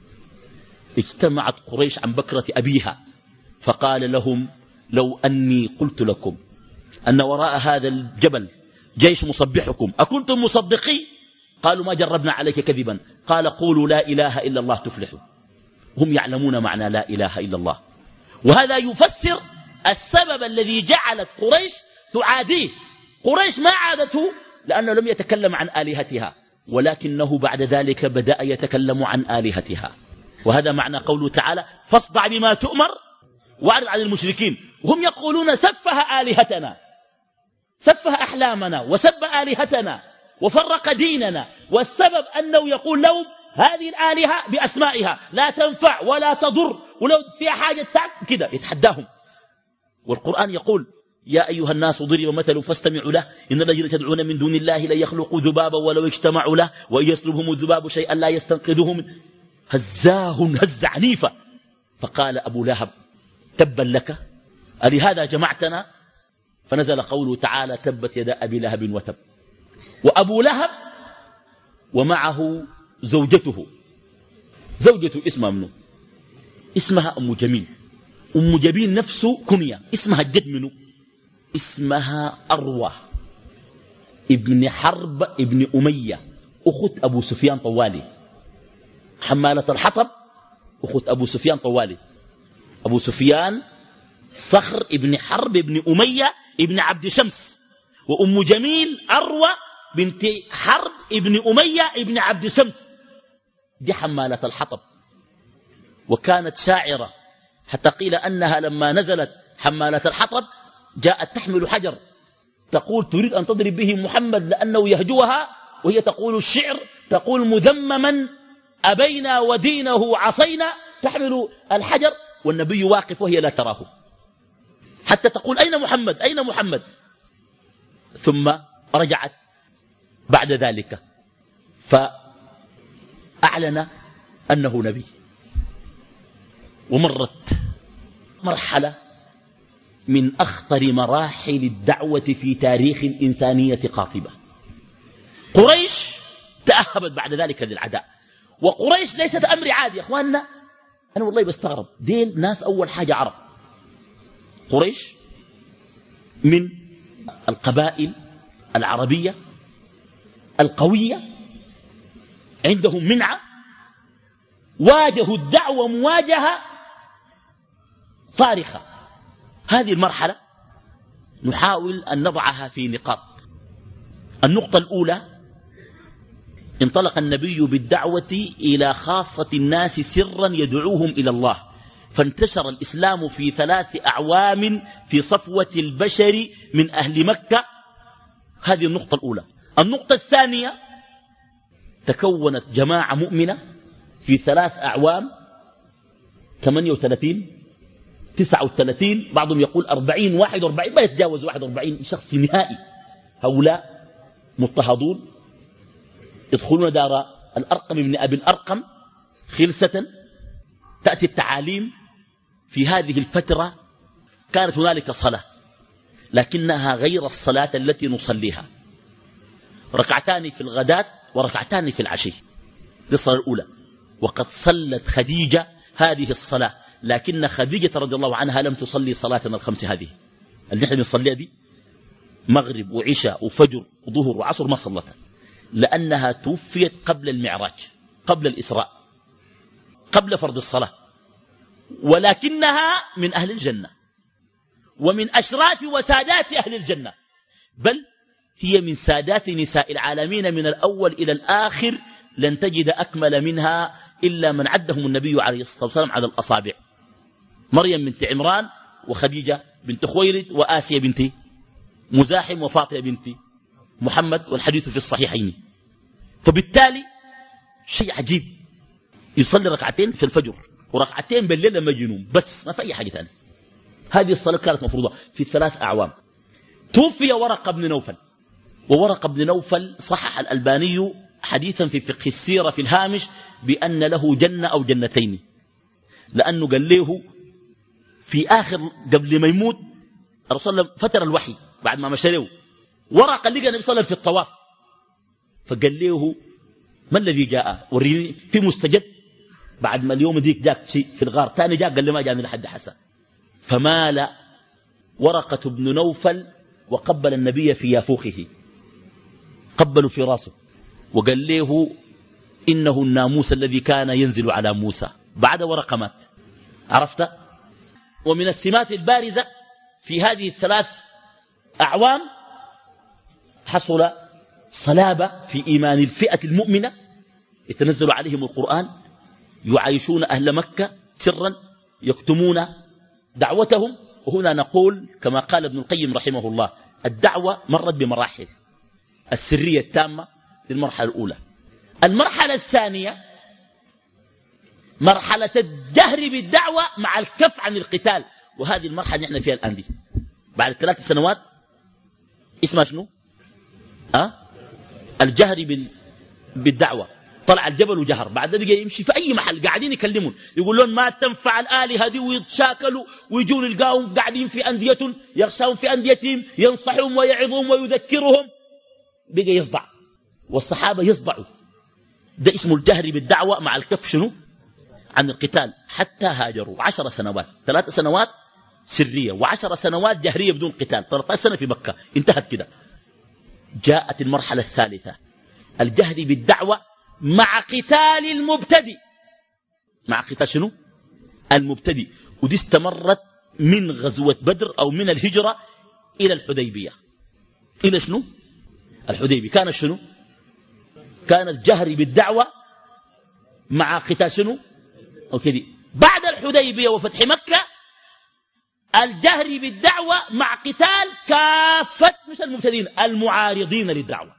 اجتمعت قريش عن بكرة أبيها فقال لهم لو أني قلت لكم أن وراء هذا الجبل جيش مصبحكم أكنتم مصدقين؟ قالوا ما جربنا عليك كذبا. قال قولوا لا إله إلا الله تفلحوا. هم يعلمون معنى لا إله إلا الله. وهذا يفسر السبب الذي جعلت قريش تعاديه. قريش ما عادته لأنه لم يتكلم عن آلهتها، ولكنه بعد ذلك بدأ يتكلم عن آلهتها. وهذا معنى قوله تعالى فاصدع بما تؤمر واعرض عن المشركين. وهم يقولون سفه آلهتنا، سفه أحلامنا، وسب آلهتنا، وفرق ديننا. والسبب أنه يقول لهم هذه الآلهة بأسمائها لا تنفع ولا تضر، ولو فيها حاجة تعب كده يتحداهم. والقرآن يقول يا أيها الناس ضرب مثل فاستمعوا له إن الذين تدعون من دون الله لن يخلقوا ذبابا ولو اجتمعوا له وإن يسلبهم الذباب شيئا لا يستنقذوه منه. هزاه هزة عنيفة. فقال أبو لهب تبا لك ألهذا جمعتنا؟ فنزل قوله تعالى تبت يدا أبي لهب وتب. وأبو لهب ومعه زوجته، زوجته اسمها منه؟ اسمها أم جميل. أم جميل نفسه كنية، اسمها الجد منه؟ اسمها أروى ابن حرب ابن أمية أخت أبو سفيان طوالي، حمالة الحطب أخت أبو سفيان طوالي. أبو سفيان صخر ابن حرب ابن أمية ابن عبد شمس، وأم جميل أروى بنت حرب ابن أمية ابن عبد شمس، دي حمالة الحطب. وكانت شاعرة حتى قيل أنها لما نزلت حمالة الحطب جاءت تحمل حجر تقول تريد أن تضرب به محمد لأنه يهجوها، وهي تقول الشعر تقول مذمما أبينا ودينه عصينا، تحمل الحجر والنبي واقف وهي لا تراه، حتى تقول أين محمد أين محمد. ثم رجعت بعد ذلك فأعلن أنه نبي. ومرت مرحلة من أخطر مراحل الدعوة في تاريخ الإنسانية قاطبة. قريش تأهبت بعد ذلك للعداء. وقريش ليست أمر عادي يا أخواننا، أنا والله بستغرب، ديل ناس أول حاجة عرب. قريش من القبائل العربية القوية، عندهم منعة، واجهوا الدعوة مواجهة صارخة. هذه المرحلة نحاول أن نضعها في نقاط. النقطة الأولى انطلق النبي بالدعوة إلى خاصة الناس سرا يدعوهم إلى الله، فانتشر الإسلام في ثلاث أعوام في صفوة البشر من أهل مكة. هذه النقطة الأولى. النقطة الثانية تكونت جماعة مؤمنة في ثلاث أعوام، ثمانية وثلاثين تسعة وثلاثين، بعضهم يقول أربعين واحد وأربعين، ما يتجاوز واحد وأربعين شخص نهائي. هؤلاء مضطهدون يدخلون دار الأرقم من أبي الأرقم خلسة. تأتي التعاليم في هذه الفترة كانت هنالك صلاة لكنها غير الصلاة التي نصليها، ركعتان في الغداة وركعتان في العشي، دي الصلاة الأولى. وقد صلت خديجة هذه الصلاة، لكن خديجة رضي الله عنها لم تصلي صلاتنا الخمس هذه اللي نحن بنصليها دي، مغرب وعشاء وفجر وظهر وعصر، ما صلتها لأنها توفيت قبل المعراج، قبل الإسراء، قبل فرض الصلاة، ولكنها من أهل الجنة ومن أشراف وسادات أهل الجنة، بل هي من سادات نساء العالمين من الأول إلى الآخر، لن تجد أكمل منها إلا من عدهم النبي عليه الصلاة والسلام على الأصابع. مريم بنت عمران وخديجة بنت خويلد وآسيا بنت مزاحم وفاطمة بنت محمد، والحديث في الصحيحين. فبالتالي شيء عجيب، يصلي ركعتين في الفجر وركعتين بالليل لما يجنون، بس ما في أي حاجة ثانية. هذه الصلاة كانت مفروضة في ثلاث أعوام. توفي ورقة بن نوفل، وورقة بن نوفل صحح الألباني حديثا في فقه السيرة في الهامش بأن له جنة أو جنتين، لأنه قال له في آخر قبل ما يموت الرسول صلى الله عليه وسلم فتر الوحي بعد ما مشى له، ورقة لقى النبي صلى الله عليه وسلم في الطواف، فقال له ما الذي جاء وريني في مستجد. بعد ما اليوم ديك جاك شيء في الغار، ثاني جاء قال لي ما جاني لحد حسن. فمال ورقة بن نوفل وقبل النبي في يافوخه، قبلوا في راسه وقال له إنه الناموس الذي كان ينزل على موسى. بعد ورقة مات. عرفت؟ ومن السمات البارزة في هذه الثلاث أعوام حصل صلابة في إيمان الفئة المؤمنة، يتنزل عليهم القرآن، يعايشون أهل مكة سرا، يكتمون دعوتهم. وهنا نقول كما قال ابن القيم رحمه الله، الدعوة مرت بمراحل. السرية التامة للمرحلة الأولى. المرحلة الثانية مرحلة الجهر بالدعوة مع الكف عن القتال، وهذه المرحلة نحن فيها الآن دي بعد ثلاث سنوات اسمها شنو؟ أه؟ الجهر بال... بالدعوة. طلع الجبل وجهر، بعد ذلك يمشي في أي محل قاعدين يكلمون يقولون ما تنفع الآلهة دي، ويتشاكلوا ويجون يلقاهم قاعدين في أندية يغشاهم في أنديتهم، ينصحهم ويعظهم ويذكرهم، بقى يصدع والصحابة يصدعوا. ده اسمه الجهر بالدعوة مع الكف شنو؟ عن القتال. حتى هاجروا عشر سنوات، ثلاث سنوات سرية وعشر سنوات جهرية بدون قتال، ثلاثة عشر سنة في مكة، انتهت كده. جاءت المرحلة الثالثة، الجهر بالدعوة مع قتال المبتدئ. مع قتال شنو؟ المبتدئ. ودي استمرت من غزوة بدر أو من الهجرة إلى الحديبية. إلى شنو؟ الحديبية. كانت شنو؟ كان الجهر بالدعوة مع قتال شنو؟ أوكي. بعد الحديبية وفتح مكة الجهر بالدعوة مع قتال كافة مش المبتدين، المعارضين للدعوة.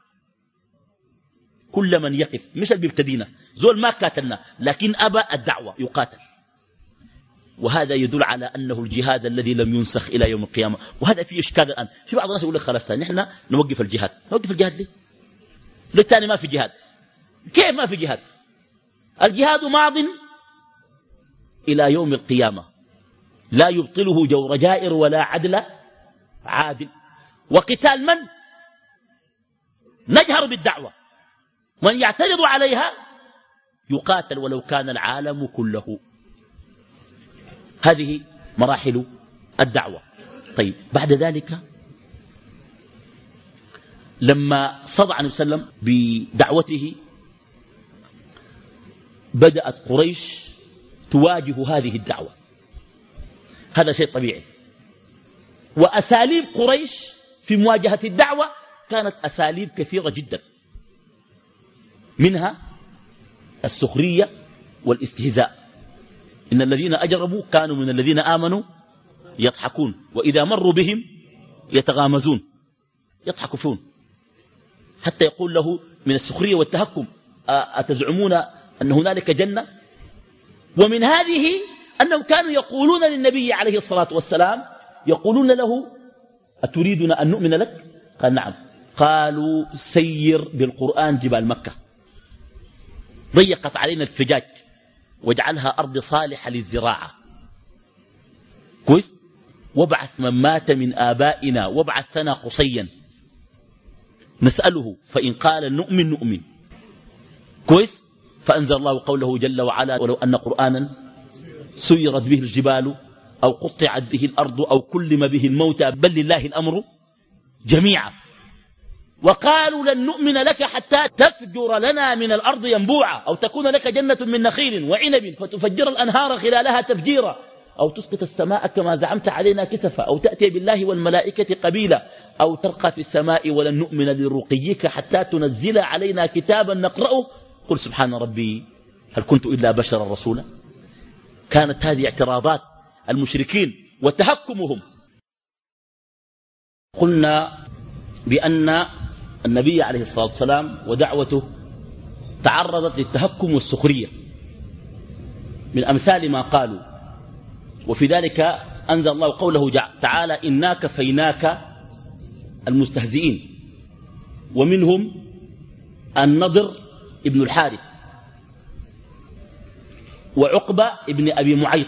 كل من يقف، مش المبتدين، زول ما قاتلنا لكن أبى الدعوة يقاتل. وهذا يدل على أنه الجهاد الذي لم ينسخ إلى يوم القيامة. وهذا فيه إشكال الآن. في بعض الناس يقول لك خلاص نحن نوقف الجهاد. نوقف الجهاد ليه؟ للتاني ما في جهاد. كيف ما في جهاد؟ الجهاد ماض إلى يوم القيامة، لا يبطله جور جائر ولا عدل عادل. وقتال من؟ نجهر بالدعوة، من يعترض عليها يقاتل ولو كان العالم كله. هذه مراحل الدعوة. طيب بعد ذلك لما صدع النبي صلى الله عليه وسلم بدعوته بدأت قريش تواجه هذه الدعوة. هذا شيء طبيعي. وأساليب قريش في مواجهة الدعوة كانت أساليب كثيرة جدا، منها السخرية والاستهزاء. إن الذين أجربوا كانوا من الذين آمنوا يضحكون وإذا مروا بهم يتغامزون، يضحكوا فيهم. حتى يقول له من السخرية والتهكم أتزعمون أن هنالك جنة؟ ومن هذه أنهم كانوا يقولون للنبي عليه الصلاة والسلام، يقولون له أتريدنا أن نؤمن لك؟ قال نعم. قالوا سير بالقرآن جبال مكة، ضيقت علينا الفجاج واجعلها أرض صالحة للزراعة، كويس، وابعث من مات من آبائنا وابعث لنا قصيا نسأله فإن قال نؤمن نؤمن، كويس. فأنزل الله قوله جل وعلا ولو أن قرآنا سيرت به الجبال أو قطعت به الأرض أو كلم به الموتى بل لله الأمر جميعا. وقالوا لن نؤمن لك حتى تفجر لنا من الأرض ينبوعا أو تكون لك جنة من نخيل وعنب فتفجر الأنهار خلالها تفجيرا أو تسقط السماء كما زعمت علينا كسفا أو تأتي بالله والملائكة قبيلا أو ترقى في السماء ولن نؤمن لرقيك حتى تنزل علينا كتابا نقرأه قل سبحان ربي هل كنت إلا بشرا رسولا. كانت هذه اعتراضات المشركين وتهكمهم. قلنا بأن النبي عليه الصلاة والسلام ودعوته تعرضت للتهكم والسخرية من أمثال ما قالوا، وفي ذلك أنزل الله قوله تعالى إنا كفيناك المستهزئين، ومنهم النضر ابن الحارث وعقبة ابن أبي معيط.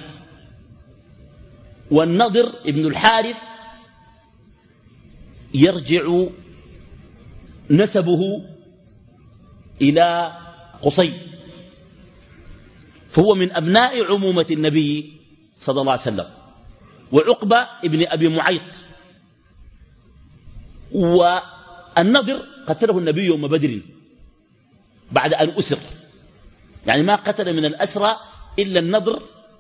والنضر ابن الحارث يرجع نسبه إلى قصي، فهو من أبناء عمومة النبي صلى الله عليه وسلم. وعقبة ابن أبي معيط والنضر قتله النبي يوم بدر بعد أن أسر، يعني ما قتل من الأسرى إلا النضر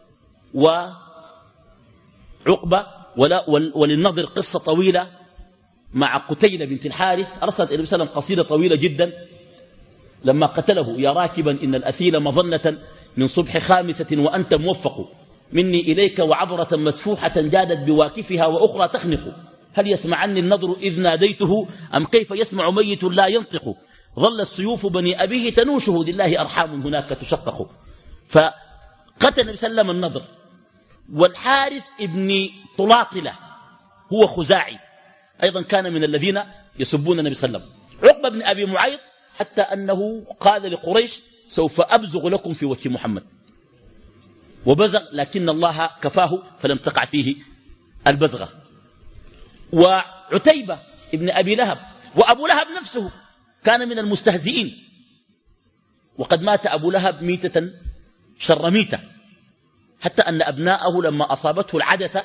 وعقبة. وللنضر قصة طويلة مع قتيلة بنت الحارث، أرسلت إلى وسلم قصيدة طويلة جدا لما قتله: يا راكبا إن الأثيل مظنة من صبح خامسة وأنت موفق، مني إليك وعبرة مسفوحة جادت بواكفها وأخرى تخنق، هل يسمعني النضر إذ ناديته أم كيف يسمع ميت لا ينطق، ظل السيوف بني أبيه تنوشه لله أرحام هناك تشقق. فقتل النبي صلى الله عليه وسلم النضر. والحارث ابن طلاطلة هو خزاعي أيضا كان من الذين يسبون النبي صلى الله عليه وسلم. عقبة بن أبي معيط حتى أنه قال لقريش سوف أبزغ لكم في وجه محمد، وبزغ لكن الله كفاه فلم تقع فيه البزغة. وعتيبة ابن أبي لهب وأبو لهب نفسه كان من المستهزئين، وقد مات أبو لهب ميتة شر ميتة، حتى أن أبناءه لما أصابته العدسة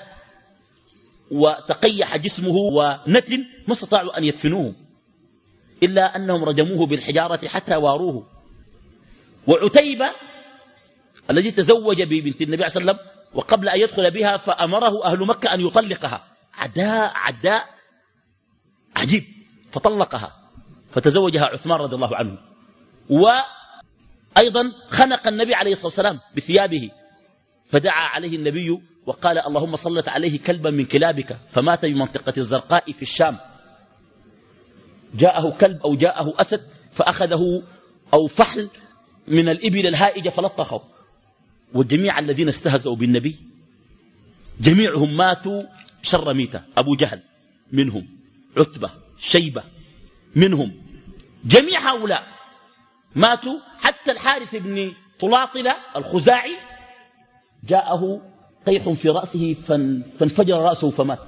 وتقيح جسمه ونتن ما استطاعوا أن يدفنوه إلا أنهم رجموه بالحجارة حتى واروه. وعتيبة الذي تزوج ببنت النبي صلى الله عليه وسلم وقبل أن يدخل بها فأمره أهل مكة أن يطلقها، عداء عداء عجيب، فطلقها فتزوجها عثمان رضي الله عنه. وأيضا خنق النبي عليه الصلاة والسلام بثيابه، فدعا عليه النبي وقال اللهم صلت عليه كلبا من كلابك، فمات بمنطقة الزرقاء في الشام. جاءه كلب أو جاءه أسد فأخذه أو فحل من الإبل الهائجة فلطخه. والجميع الذين استهزأوا بالنبي جميعهم ماتوا شر ميتة، أبو جهل منهم، عتبة، شيبة منهم، جميع هؤلاء ماتوا. حتى الحارث بن طلاطلة الخزاعي جاءه قيح في رأسه فانفجر رأسه فمات.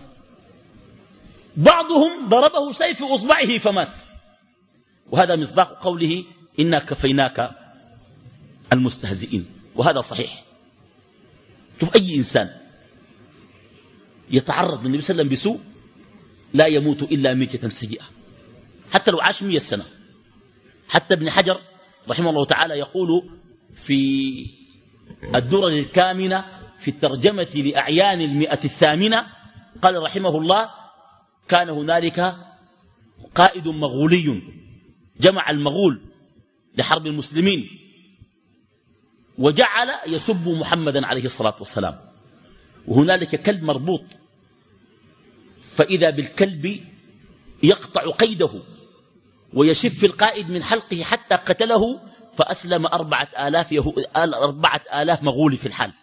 بعضهم ضربه سيف أصبعه فمات. وهذا مصداق قوله إنا كفيناك المستهزئين، وهذا صحيح. شوف أي إنسان يتعرض للنبي صلى الله عليه وسلم بسوء لا يموت إلا ميتة سيئة، حتى لو عاش مئة سنة. حتى ابن حجر رحمه الله تعالى يقول في الدرر الكامنة في الترجمة لأعيان المئة الثامنة، قال رحمه الله كان هنالك قائد مغولي جمع المغول لحرب المسلمين وجعل يسب محمدا عليه الصلاة والسلام، وهنالك كلب مربوط، فإذا بالكلب يقطع قيده ويشف القائد من حلقه حتى قتله فأسلم أربعة آلاف, يهو... أربعة آلاف مغول في الحال.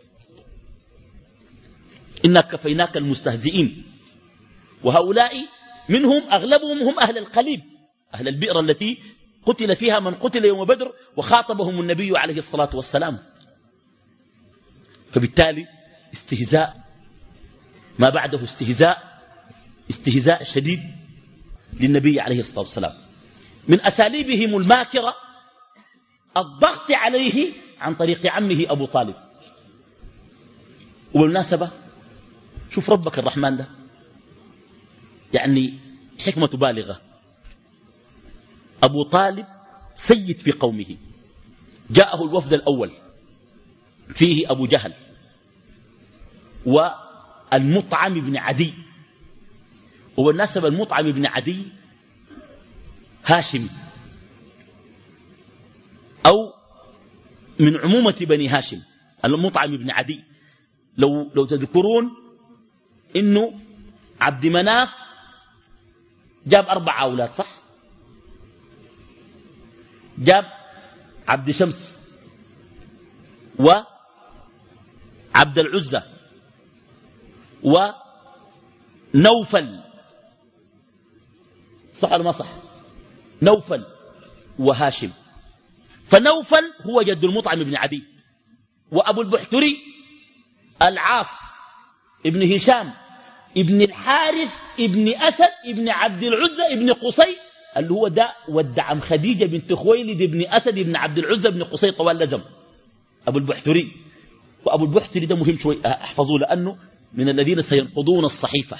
إنا كفيناك المستهزئين. وهؤلاء منهم أغلبهم هم أهل القليب، أهل البئر التي قتل فيها من قتل يوم بدر وخاطبهم النبي عليه الصلاة والسلام. فبالتالي استهزاء ما بعده استهزاء، استهزاء شديد للنبي عليه الصلاة والسلام. من أساليبهم الماكرة الضغط عليه عن طريق عمه أبو طالب. وبالمناسبة شوف ربك الرحمن ده يعني حكمة بالغة. أبو طالب سيد في قومه، جاءه الوفد الأول فيه أبو جهل والمطعم بن عدي. وبالمناسبة المطعم بن عدي هاشم أو من عمومة بني هاشم. المطعم بن عدي لو, لو تذكرون إنه عبد مناف جاب أربع أولاد صح؟ جاب عبد شمس وعبد العزة ونوفل، صح ولا ما صح؟ نوفل وهاشم. فنوفل هو جد المطعم بن عدي، وأبو البحتري العاص ابن هشام ابن الحارث ابن أسد ابن عبد العزة ابن قصي اللي هو ده ودعم خديجة بنت خويلد ابن أسد ابن عبد العزة ابن قصي طوال لزم أبو البحتري. وأبو البحتري ده مهم شوي احفظوه لأنه من الذين سينقضون الصحيفة.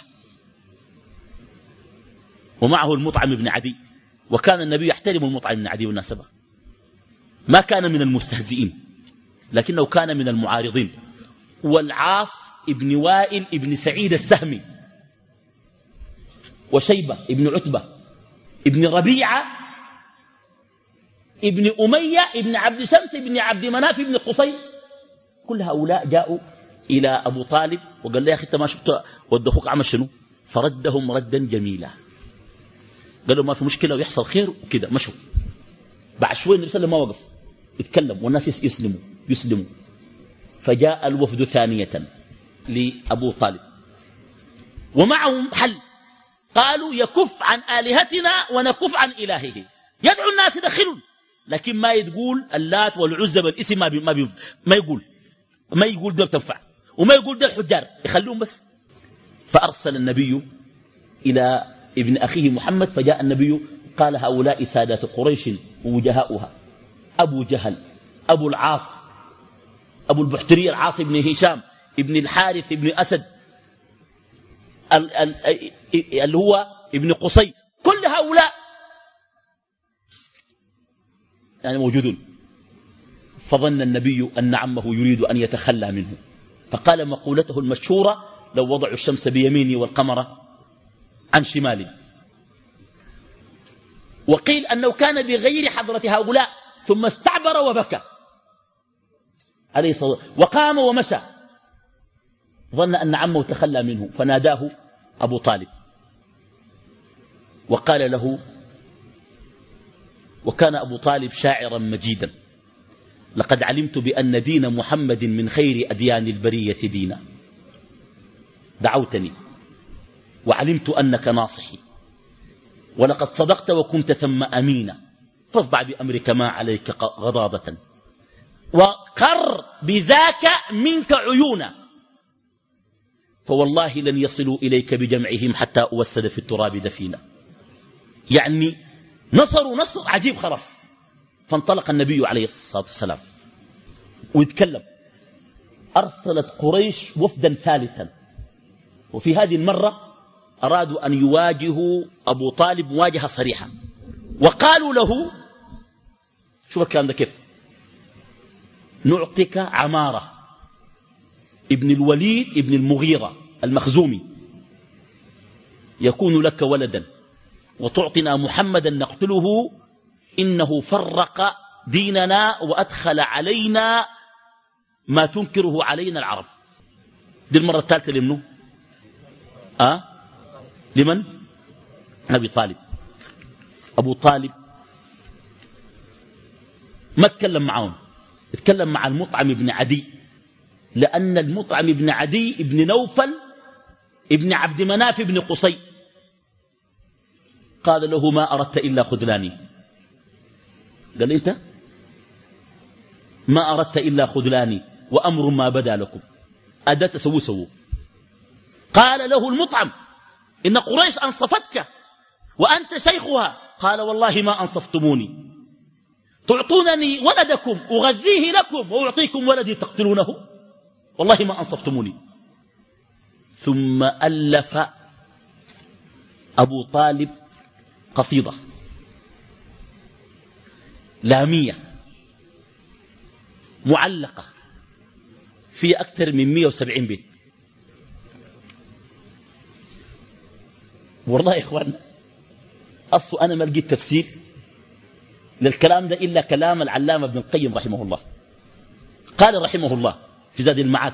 ومعه المطعم بن عدي، وكان النبي يحترم المطعم بن عدي والناسبة، ما كان من المستهزئين لكنه كان من المعارضين. والعاص ابن وائل ابن سعيد السهمي، وشيبة ابن عتبة ابن ربيعة ابن أمية ابن عبد شمس ابن عبد مناف ابن قصي، كل هؤلاء جاءوا إلى أبو طالب وقال له يا أخي أنت ما شفت ود أخوك عمل شنو؟ فردهم ردا جميلا، قالوا ما في مشكلة ويحصل خير وكذا مشوا. بعد شوي النبي صلى الله عليه وسلم ما وقف، يتكلم والناس يسلموا يسلموا. فجاء الوفد ثانية لأبو طالب ومعهم حل، قالوا يكف عن آلهتنا ونكف عن إلهه. يدعو الناس يدخلون لكن ما يقول اللات والعزى بالاسم، ما, بي ما, بي ما يقول ما يقول دول تنفع وما يقول دول حجار، يخلون بس. فأرسل النبي إلى ابن أخيه محمد، فجاء النبي قال هؤلاء سادات قريش ووجهاؤها، أبو جهل أبو العاص أبو البحتري العاص بن هشام ابن الحارث ابن أسد اللي هو ابن قصي، كل هؤلاء يعني موجودون. فظن النبي أن عمه يريد أن يتخلى منه، فقال مقولته المشهورة لو وضعوا الشمس بيميني والقمر عن شمالي. وقيل أنه كان بغير حضرة هؤلاء ثم استعبر وبكى عليه الصلاة والسلام وقام ومشى، ظن أن عمه تخلى منه، فناداه أبو طالب وقال له، وكان أبو طالب شاعرا مجيدا، لقد علمت بأن دين محمد من خير أديان البرية دينا، دعوتني وعلمت أنك ناصحي، ولقد صدقت وكنت ثم أمينا، فاصدع بأمرك ما عليك غضاضة، وقر بذاك منك عيونا، فوالله لن يصلوا إليك بجمعهم حتى أوسد في التراب دفينا. يعني نصروا نصر عجيب خلاص. فانطلق النبي عليه الصلاة والسلام ويتكلم. أرسلت قريش وفدا ثالثا، وفي هذه المرة أرادوا أن يواجهوا أبو طالب مواجهة صريحة، وقالوا له شوف الكلام ده كيف، نعطيك عمارة ابن الوليد ابن المغيرة المخزومي يكون لك ولدا، وتعطنا محمدا نقتله، إنه فرق ديننا وأدخل علينا ما تنكره علينا العرب. دي المرة الثالثة لمنه أه؟ لمن؟ أبي طالب. أبو طالب ما تكلم معهم، اتكلم مع المطعم بن عدي، لأن المطعم بن عدي ابن نوفل ابن عبد مناف بن قصي. قال له ما أردت إلا خذلاني. قال أنت ما أردت إلا خذلاني وأمر ما بدا لكم، أدت سووا سووا. قال له المطعم إن قريش أنصفتك وأنت شيخها. قال والله ما أنصفتموني، تعطونني ولدكم أغذيه لكم وأعطيكم ولدي تقتلونه، والله ما أنصفتموني. ثم ألف أبو طالب قصيدة لامية معلقة في أكثر من مئة وسبعين بيت. والله يا إخواننا أصل أنا ما لقيت تفسير للكلام ده إلا كلام العلامة ابن القيم رحمه الله. قال رحمه الله في زاد المعاد: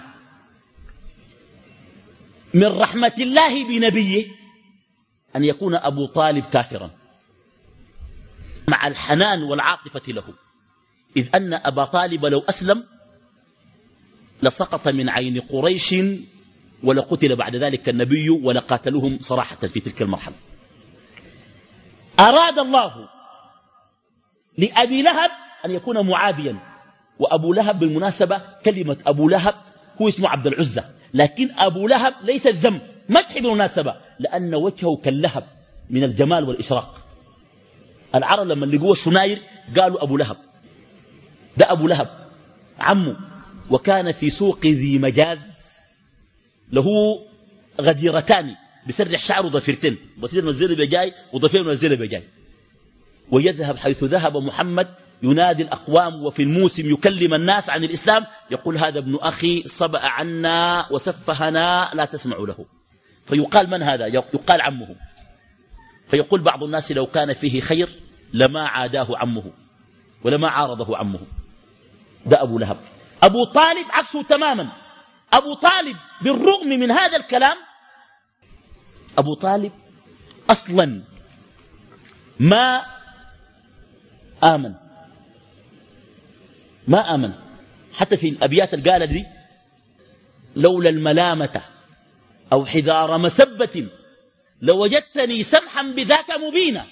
من رحمة الله بنبيه أن يكون أبو طالب كافرا مع الحنان والعاطفة له، إذ أن أبا طالب لو أسلم لسقط من عين قريش ولقتل بعد ذلك النبي ولقاتلهم صراحة في تلك المرحلة. أراد الله لأبي لهب أن يكون معاديا، وأبو لهب بالمناسبة كلمة أبو لهب هو اسمه عبد العزة، لكن أبو لهب ليس الذم، مدح بالمناسبة، لأن وجهه كاللهب من الجمال والإشراق. العرب لما لقوا الشناير قالوا أبو لهب، ده أبو لهب عمه، وكان في سوق ذي مجاز له غديرتان بسرح شعره ضفيرتين، ضفير منزل بجاي وضفير منزل بجاي، ويذهب حيث ذهب محمد ينادي الأقوام وفي الموسم يكلم الناس عن الإسلام، يقول هذا ابن أخي صبأ عنا وسفهنا لا تسمع له. فيقال من هذا؟ يقال عمه. فيقول بعض الناس لو كان فيه خير لما عاداه عمه ولما عارضه عمه. ده أبو لهب. أبو طالب عكسه تماما. أبو طالب بالرغم من هذا الكلام، أبو طالب أصلا ما آمن، ما آمن. حتى في الأبيات القالة دي: لولا الملامة أو حذار مسبة لوجدتني سمحا بذاك مبينا.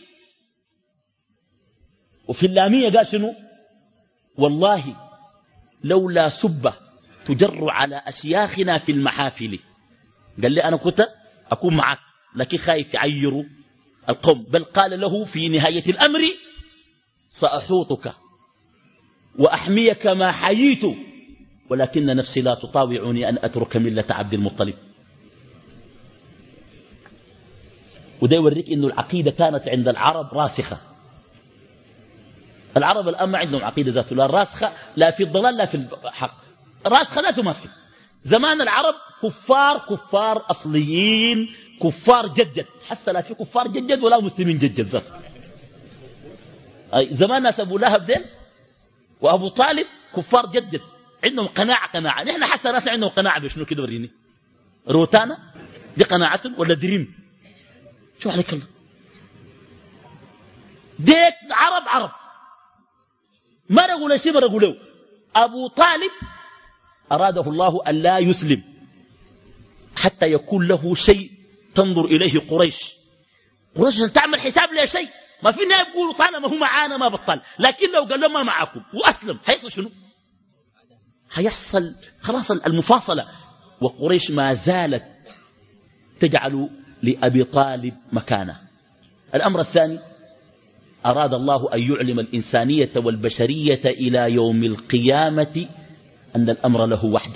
وفي اللامية قال شنو؟ والله لولا سبة تجر على أشياخنا في المحافل. قال لي أنا كنت أكون معك لكن خايف يعيروا القوم، بل قال له في نهاية الأمر: سأحوطك وأحميك ما حييت ولكن نفسي لا تطاوعني أن أترك ملة عبد المطلب. وده يوريك إنه العقيدة كانت عند العرب راسخة. العرب الآن ما عندهم عقيدة ذاته، لا راسخة لا في الضلال لا في الحق، راسخة ذاته ما في. زمان العرب كفار كفار أصليين، كفار جدد، حتى لا في كفار جدد ولا مسلمين جدد ذاته. زمان ناس أبو لهب دين وأبو طالب كفار جدد، عندهم قناعة قناعة. نحن حتى ناس عندهم قناعة بشنو كده؟ وريني روتانا دي قناعتهم ولا دريم؟ شو عليك الله؟ ديك عرب عرب ما رقوا شيء ما رقوا له. أبو طالب أراده الله أن لا يسلم حتى يكون له شيء تنظر إليه قريش. قريش تعمل حساب له شيء، ما في النهاية يقولوا طالما هو معانا ما بطل، لكن لو قال لهم ما معكم وأسلم حيحصل شنو؟ حيحصل خلاص المفاصلة. وقريش ما زالت تجعل لأبي طالب مكانه. الأمر الثاني: أراد الله أن يعلم الإنسانية والبشرية إلى يوم القيامة أن الأمر له وحده،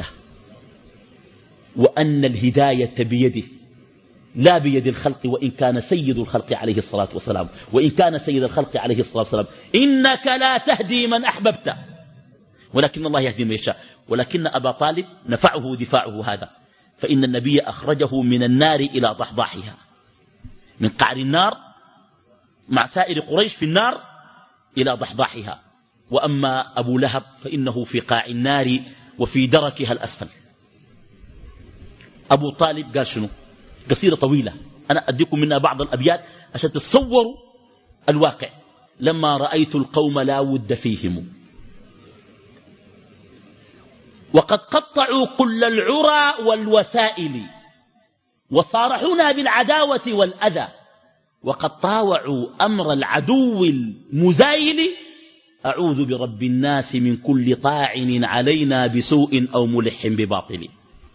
وأن الهداية بيده لا بيد الخلق، وإن كان سيد الخلق عليه الصلاة والسلام وإن كان سيد الخلق عليه الصلاة والسلام إنك لا تهدي من أحببت ولكن الله يهدي من يشاء. ولكن أبا طالب نفعه دفاعه هذا، فإن النبي أخرجه من النار إلى ضحضاحها، من قعر النار مع سائر قريش في النار إلى ضحضاحها. وأما أبو لهب فإنه في قاع النار وفي دركها الأسفل. أبو طالب قال شنو؟ قصيدة طويلة أنا أديكم منها بعض الأبيات عشان تتصوروا الواقع. لما رأيت القوم لا ود فيهم وقد قطعوا كل العرى والوسائل وصارحونا بالعداوة والأذى وقد طاوعوا أمر العدو المزايل أعوذ برب الناس من كل طاعن علينا بسوء أو ملح بباطل.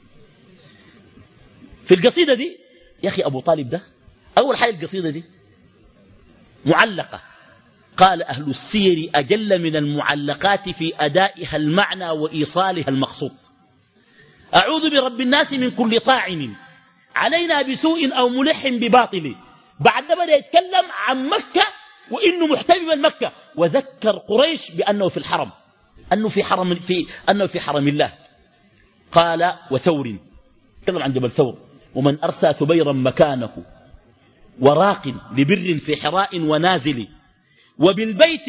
في القصيدة دي يا أخي أبو طالب ده أول حاجة القصيدة دي معلقة. قال أهل السير أجل من المعلقات في أدائها المعنى وإيصالها المقصود. أعوذ برب الناس من كل طاعن علينا بسوء أو ملح بباطل. بعد ما بدأ يتكلم عن مكة وإنه محتمي من مكة وذكر قريش بأنه في الحرم أنه في حرم, في أنه في حرم الله. قال وثور تكلم عن جبل ثور ومن أرسى ثبيرا مكانه وراق لبر في حراء ونازل وبالبيت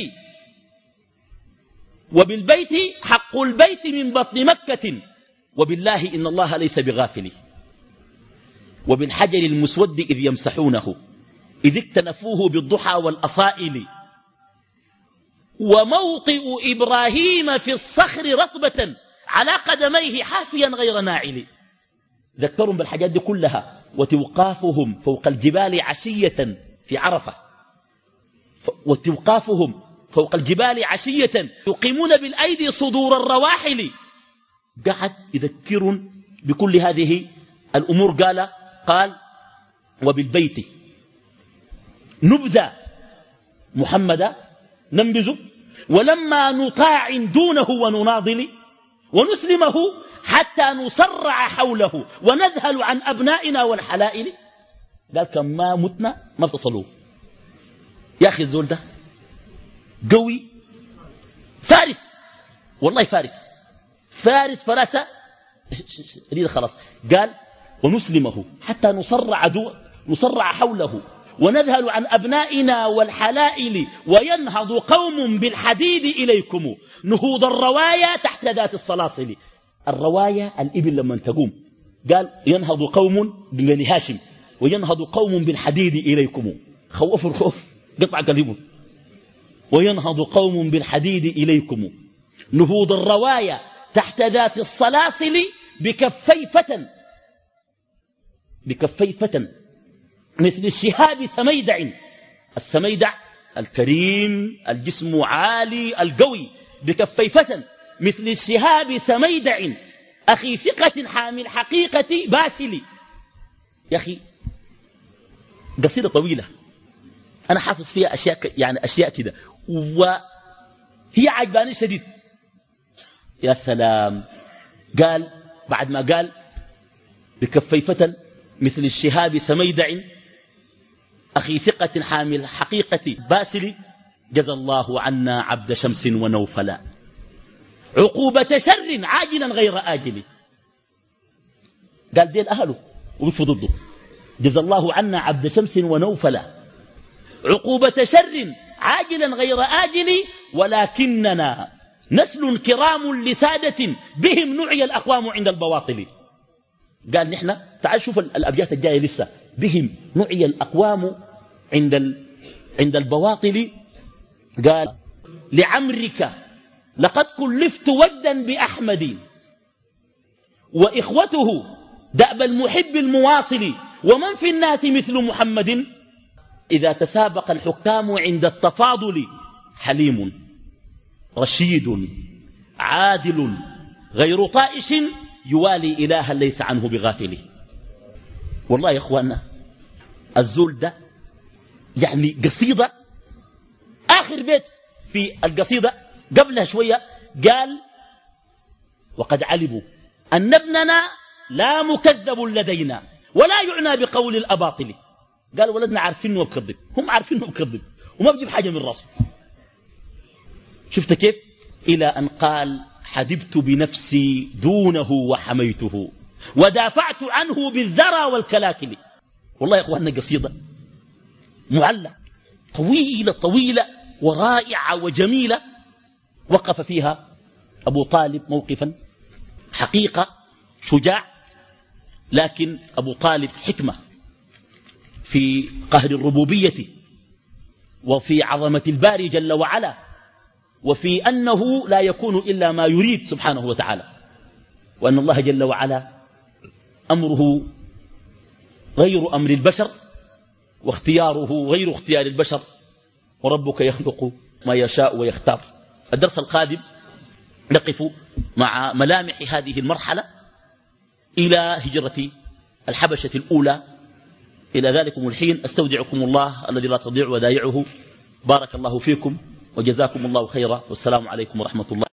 وبالبيت حق البيت من بطن مكة وبالله إن الله ليس بغافل وبالحجر المسود إذ يمسحونه إذ اكتنفوه بالضحى والأصائل وموطئ إبراهيم في الصخر رطبة على قدميه حافيا غير ناعل. ذكرهم بالحاجات دي كلها. وتوقافهم فوق الجبال عشية في عرفة وتوقافهم فوق الجبال عشية يقيمون بالأيدي صدور الرواحل. قعد يذكرون بكل هذه الأمور. قال قال وبالبيت نبذ محمدا ننبذ ولما نطاع دونه ونناضل ونسلمه حتى نصرع حوله ونذهل عن أبنائنا والحلائل. قال كم ما متنا ما تصلوه. يا أخي الزول ده قوي فارس والله فارس فارس فراسة خلاص. قال ونسلمه حتى نصرع, نصرع حوله ونذهل عن أبنائنا والحلائل وينهض قوم بالحديد إليكم نهوض الرواية تحت ذات الصلاصل. الرواية الإبل لما تقوم. قال ينهض قوم ببني هاشم وينهض قوم بالحديد إليكم. خوف الخوف قطع قلبه. وينهض قوم بالحديد إليكم نهوض الرواية تحت ذات الصلاصل بكفي فتى بكفي فتى مثل الشهاب سميدع. السميدع الكريم الجسم عالي القوي. بكفي فتى مثل الشهاب سميدع أخي ثقة حامل الحقيقة باسل. يا أخي قصيدة طويلة أنا حافظ فيها أشياء يعني أشياء كده وهي عجباني شديد. يا سلام. قال بعد ما قال بكفي فتى مثل الشهاب سميدع أخي ثقة حامل الحقيقة باسل جزى الله عنا عبد شمس ونوفلا عقوبة شر عاجلا غير آجل. قال دين أهله وقفوا ضده. جزى الله عنا عبد شمس ونوفلا عقوبة شر عاجلا غير آجل ولكننا نسل كرام لسادة بهم نعي الأقوام عند البواطل. قال نحن تعال شوف الأبيات الجاية لسه. بهم نعي الأقوام عند ال... عند البواطل. قال لعمرك لقد كلفت وجدا بأحمد وإخوته دأب المحب المواصل ومن في الناس مثل محمد إذا تسابق الحكام عند التفاضل حليم رشيد عادل غير طائش يوالي إلها ليس عنه بغافل. والله يا إخواننا الزول ده يعني قصيدة. آخر بيت في القصيدة قبلها شوية قال وقد علموا أن ابننا لا مكذب لدينا ولا يعنى بقول الأباطل. قال ولدنا عارفين انه بكذب. هم عارفين انه بكذب وما بجيب حاجة من راسه. شفت كيف؟ إلى أن قال حدبت بنفسي دونه وحميته ودافعت عنه بالذرى والكلاكل. والله يا أخواننا قصيدة معلق طويلة طويلة ورائعة وجميلة. وقف فيها أبو طالب موقفا حقيقة شجاع لكن أبو طالب حكمة في قهر الربوبية وفي عظمة الباري جل وعلا وفي أنه لا يكون إلا ما يريد سبحانه وتعالى. وأن الله جل وعلا أمره غير أمر البشر واختياره غير اختيار البشر، وربك يخلق ما يشاء ويختار. الدرس القادم نقف مع ملامح هذه المرحلة إلى هجرة الحبشة الأولى. إلى ذلكم الحين أستودعكم الله الذي لا تضيع ودائعه. بارك الله فيكم وجزاكم الله خيرا، والسلام عليكم ورحمة الله.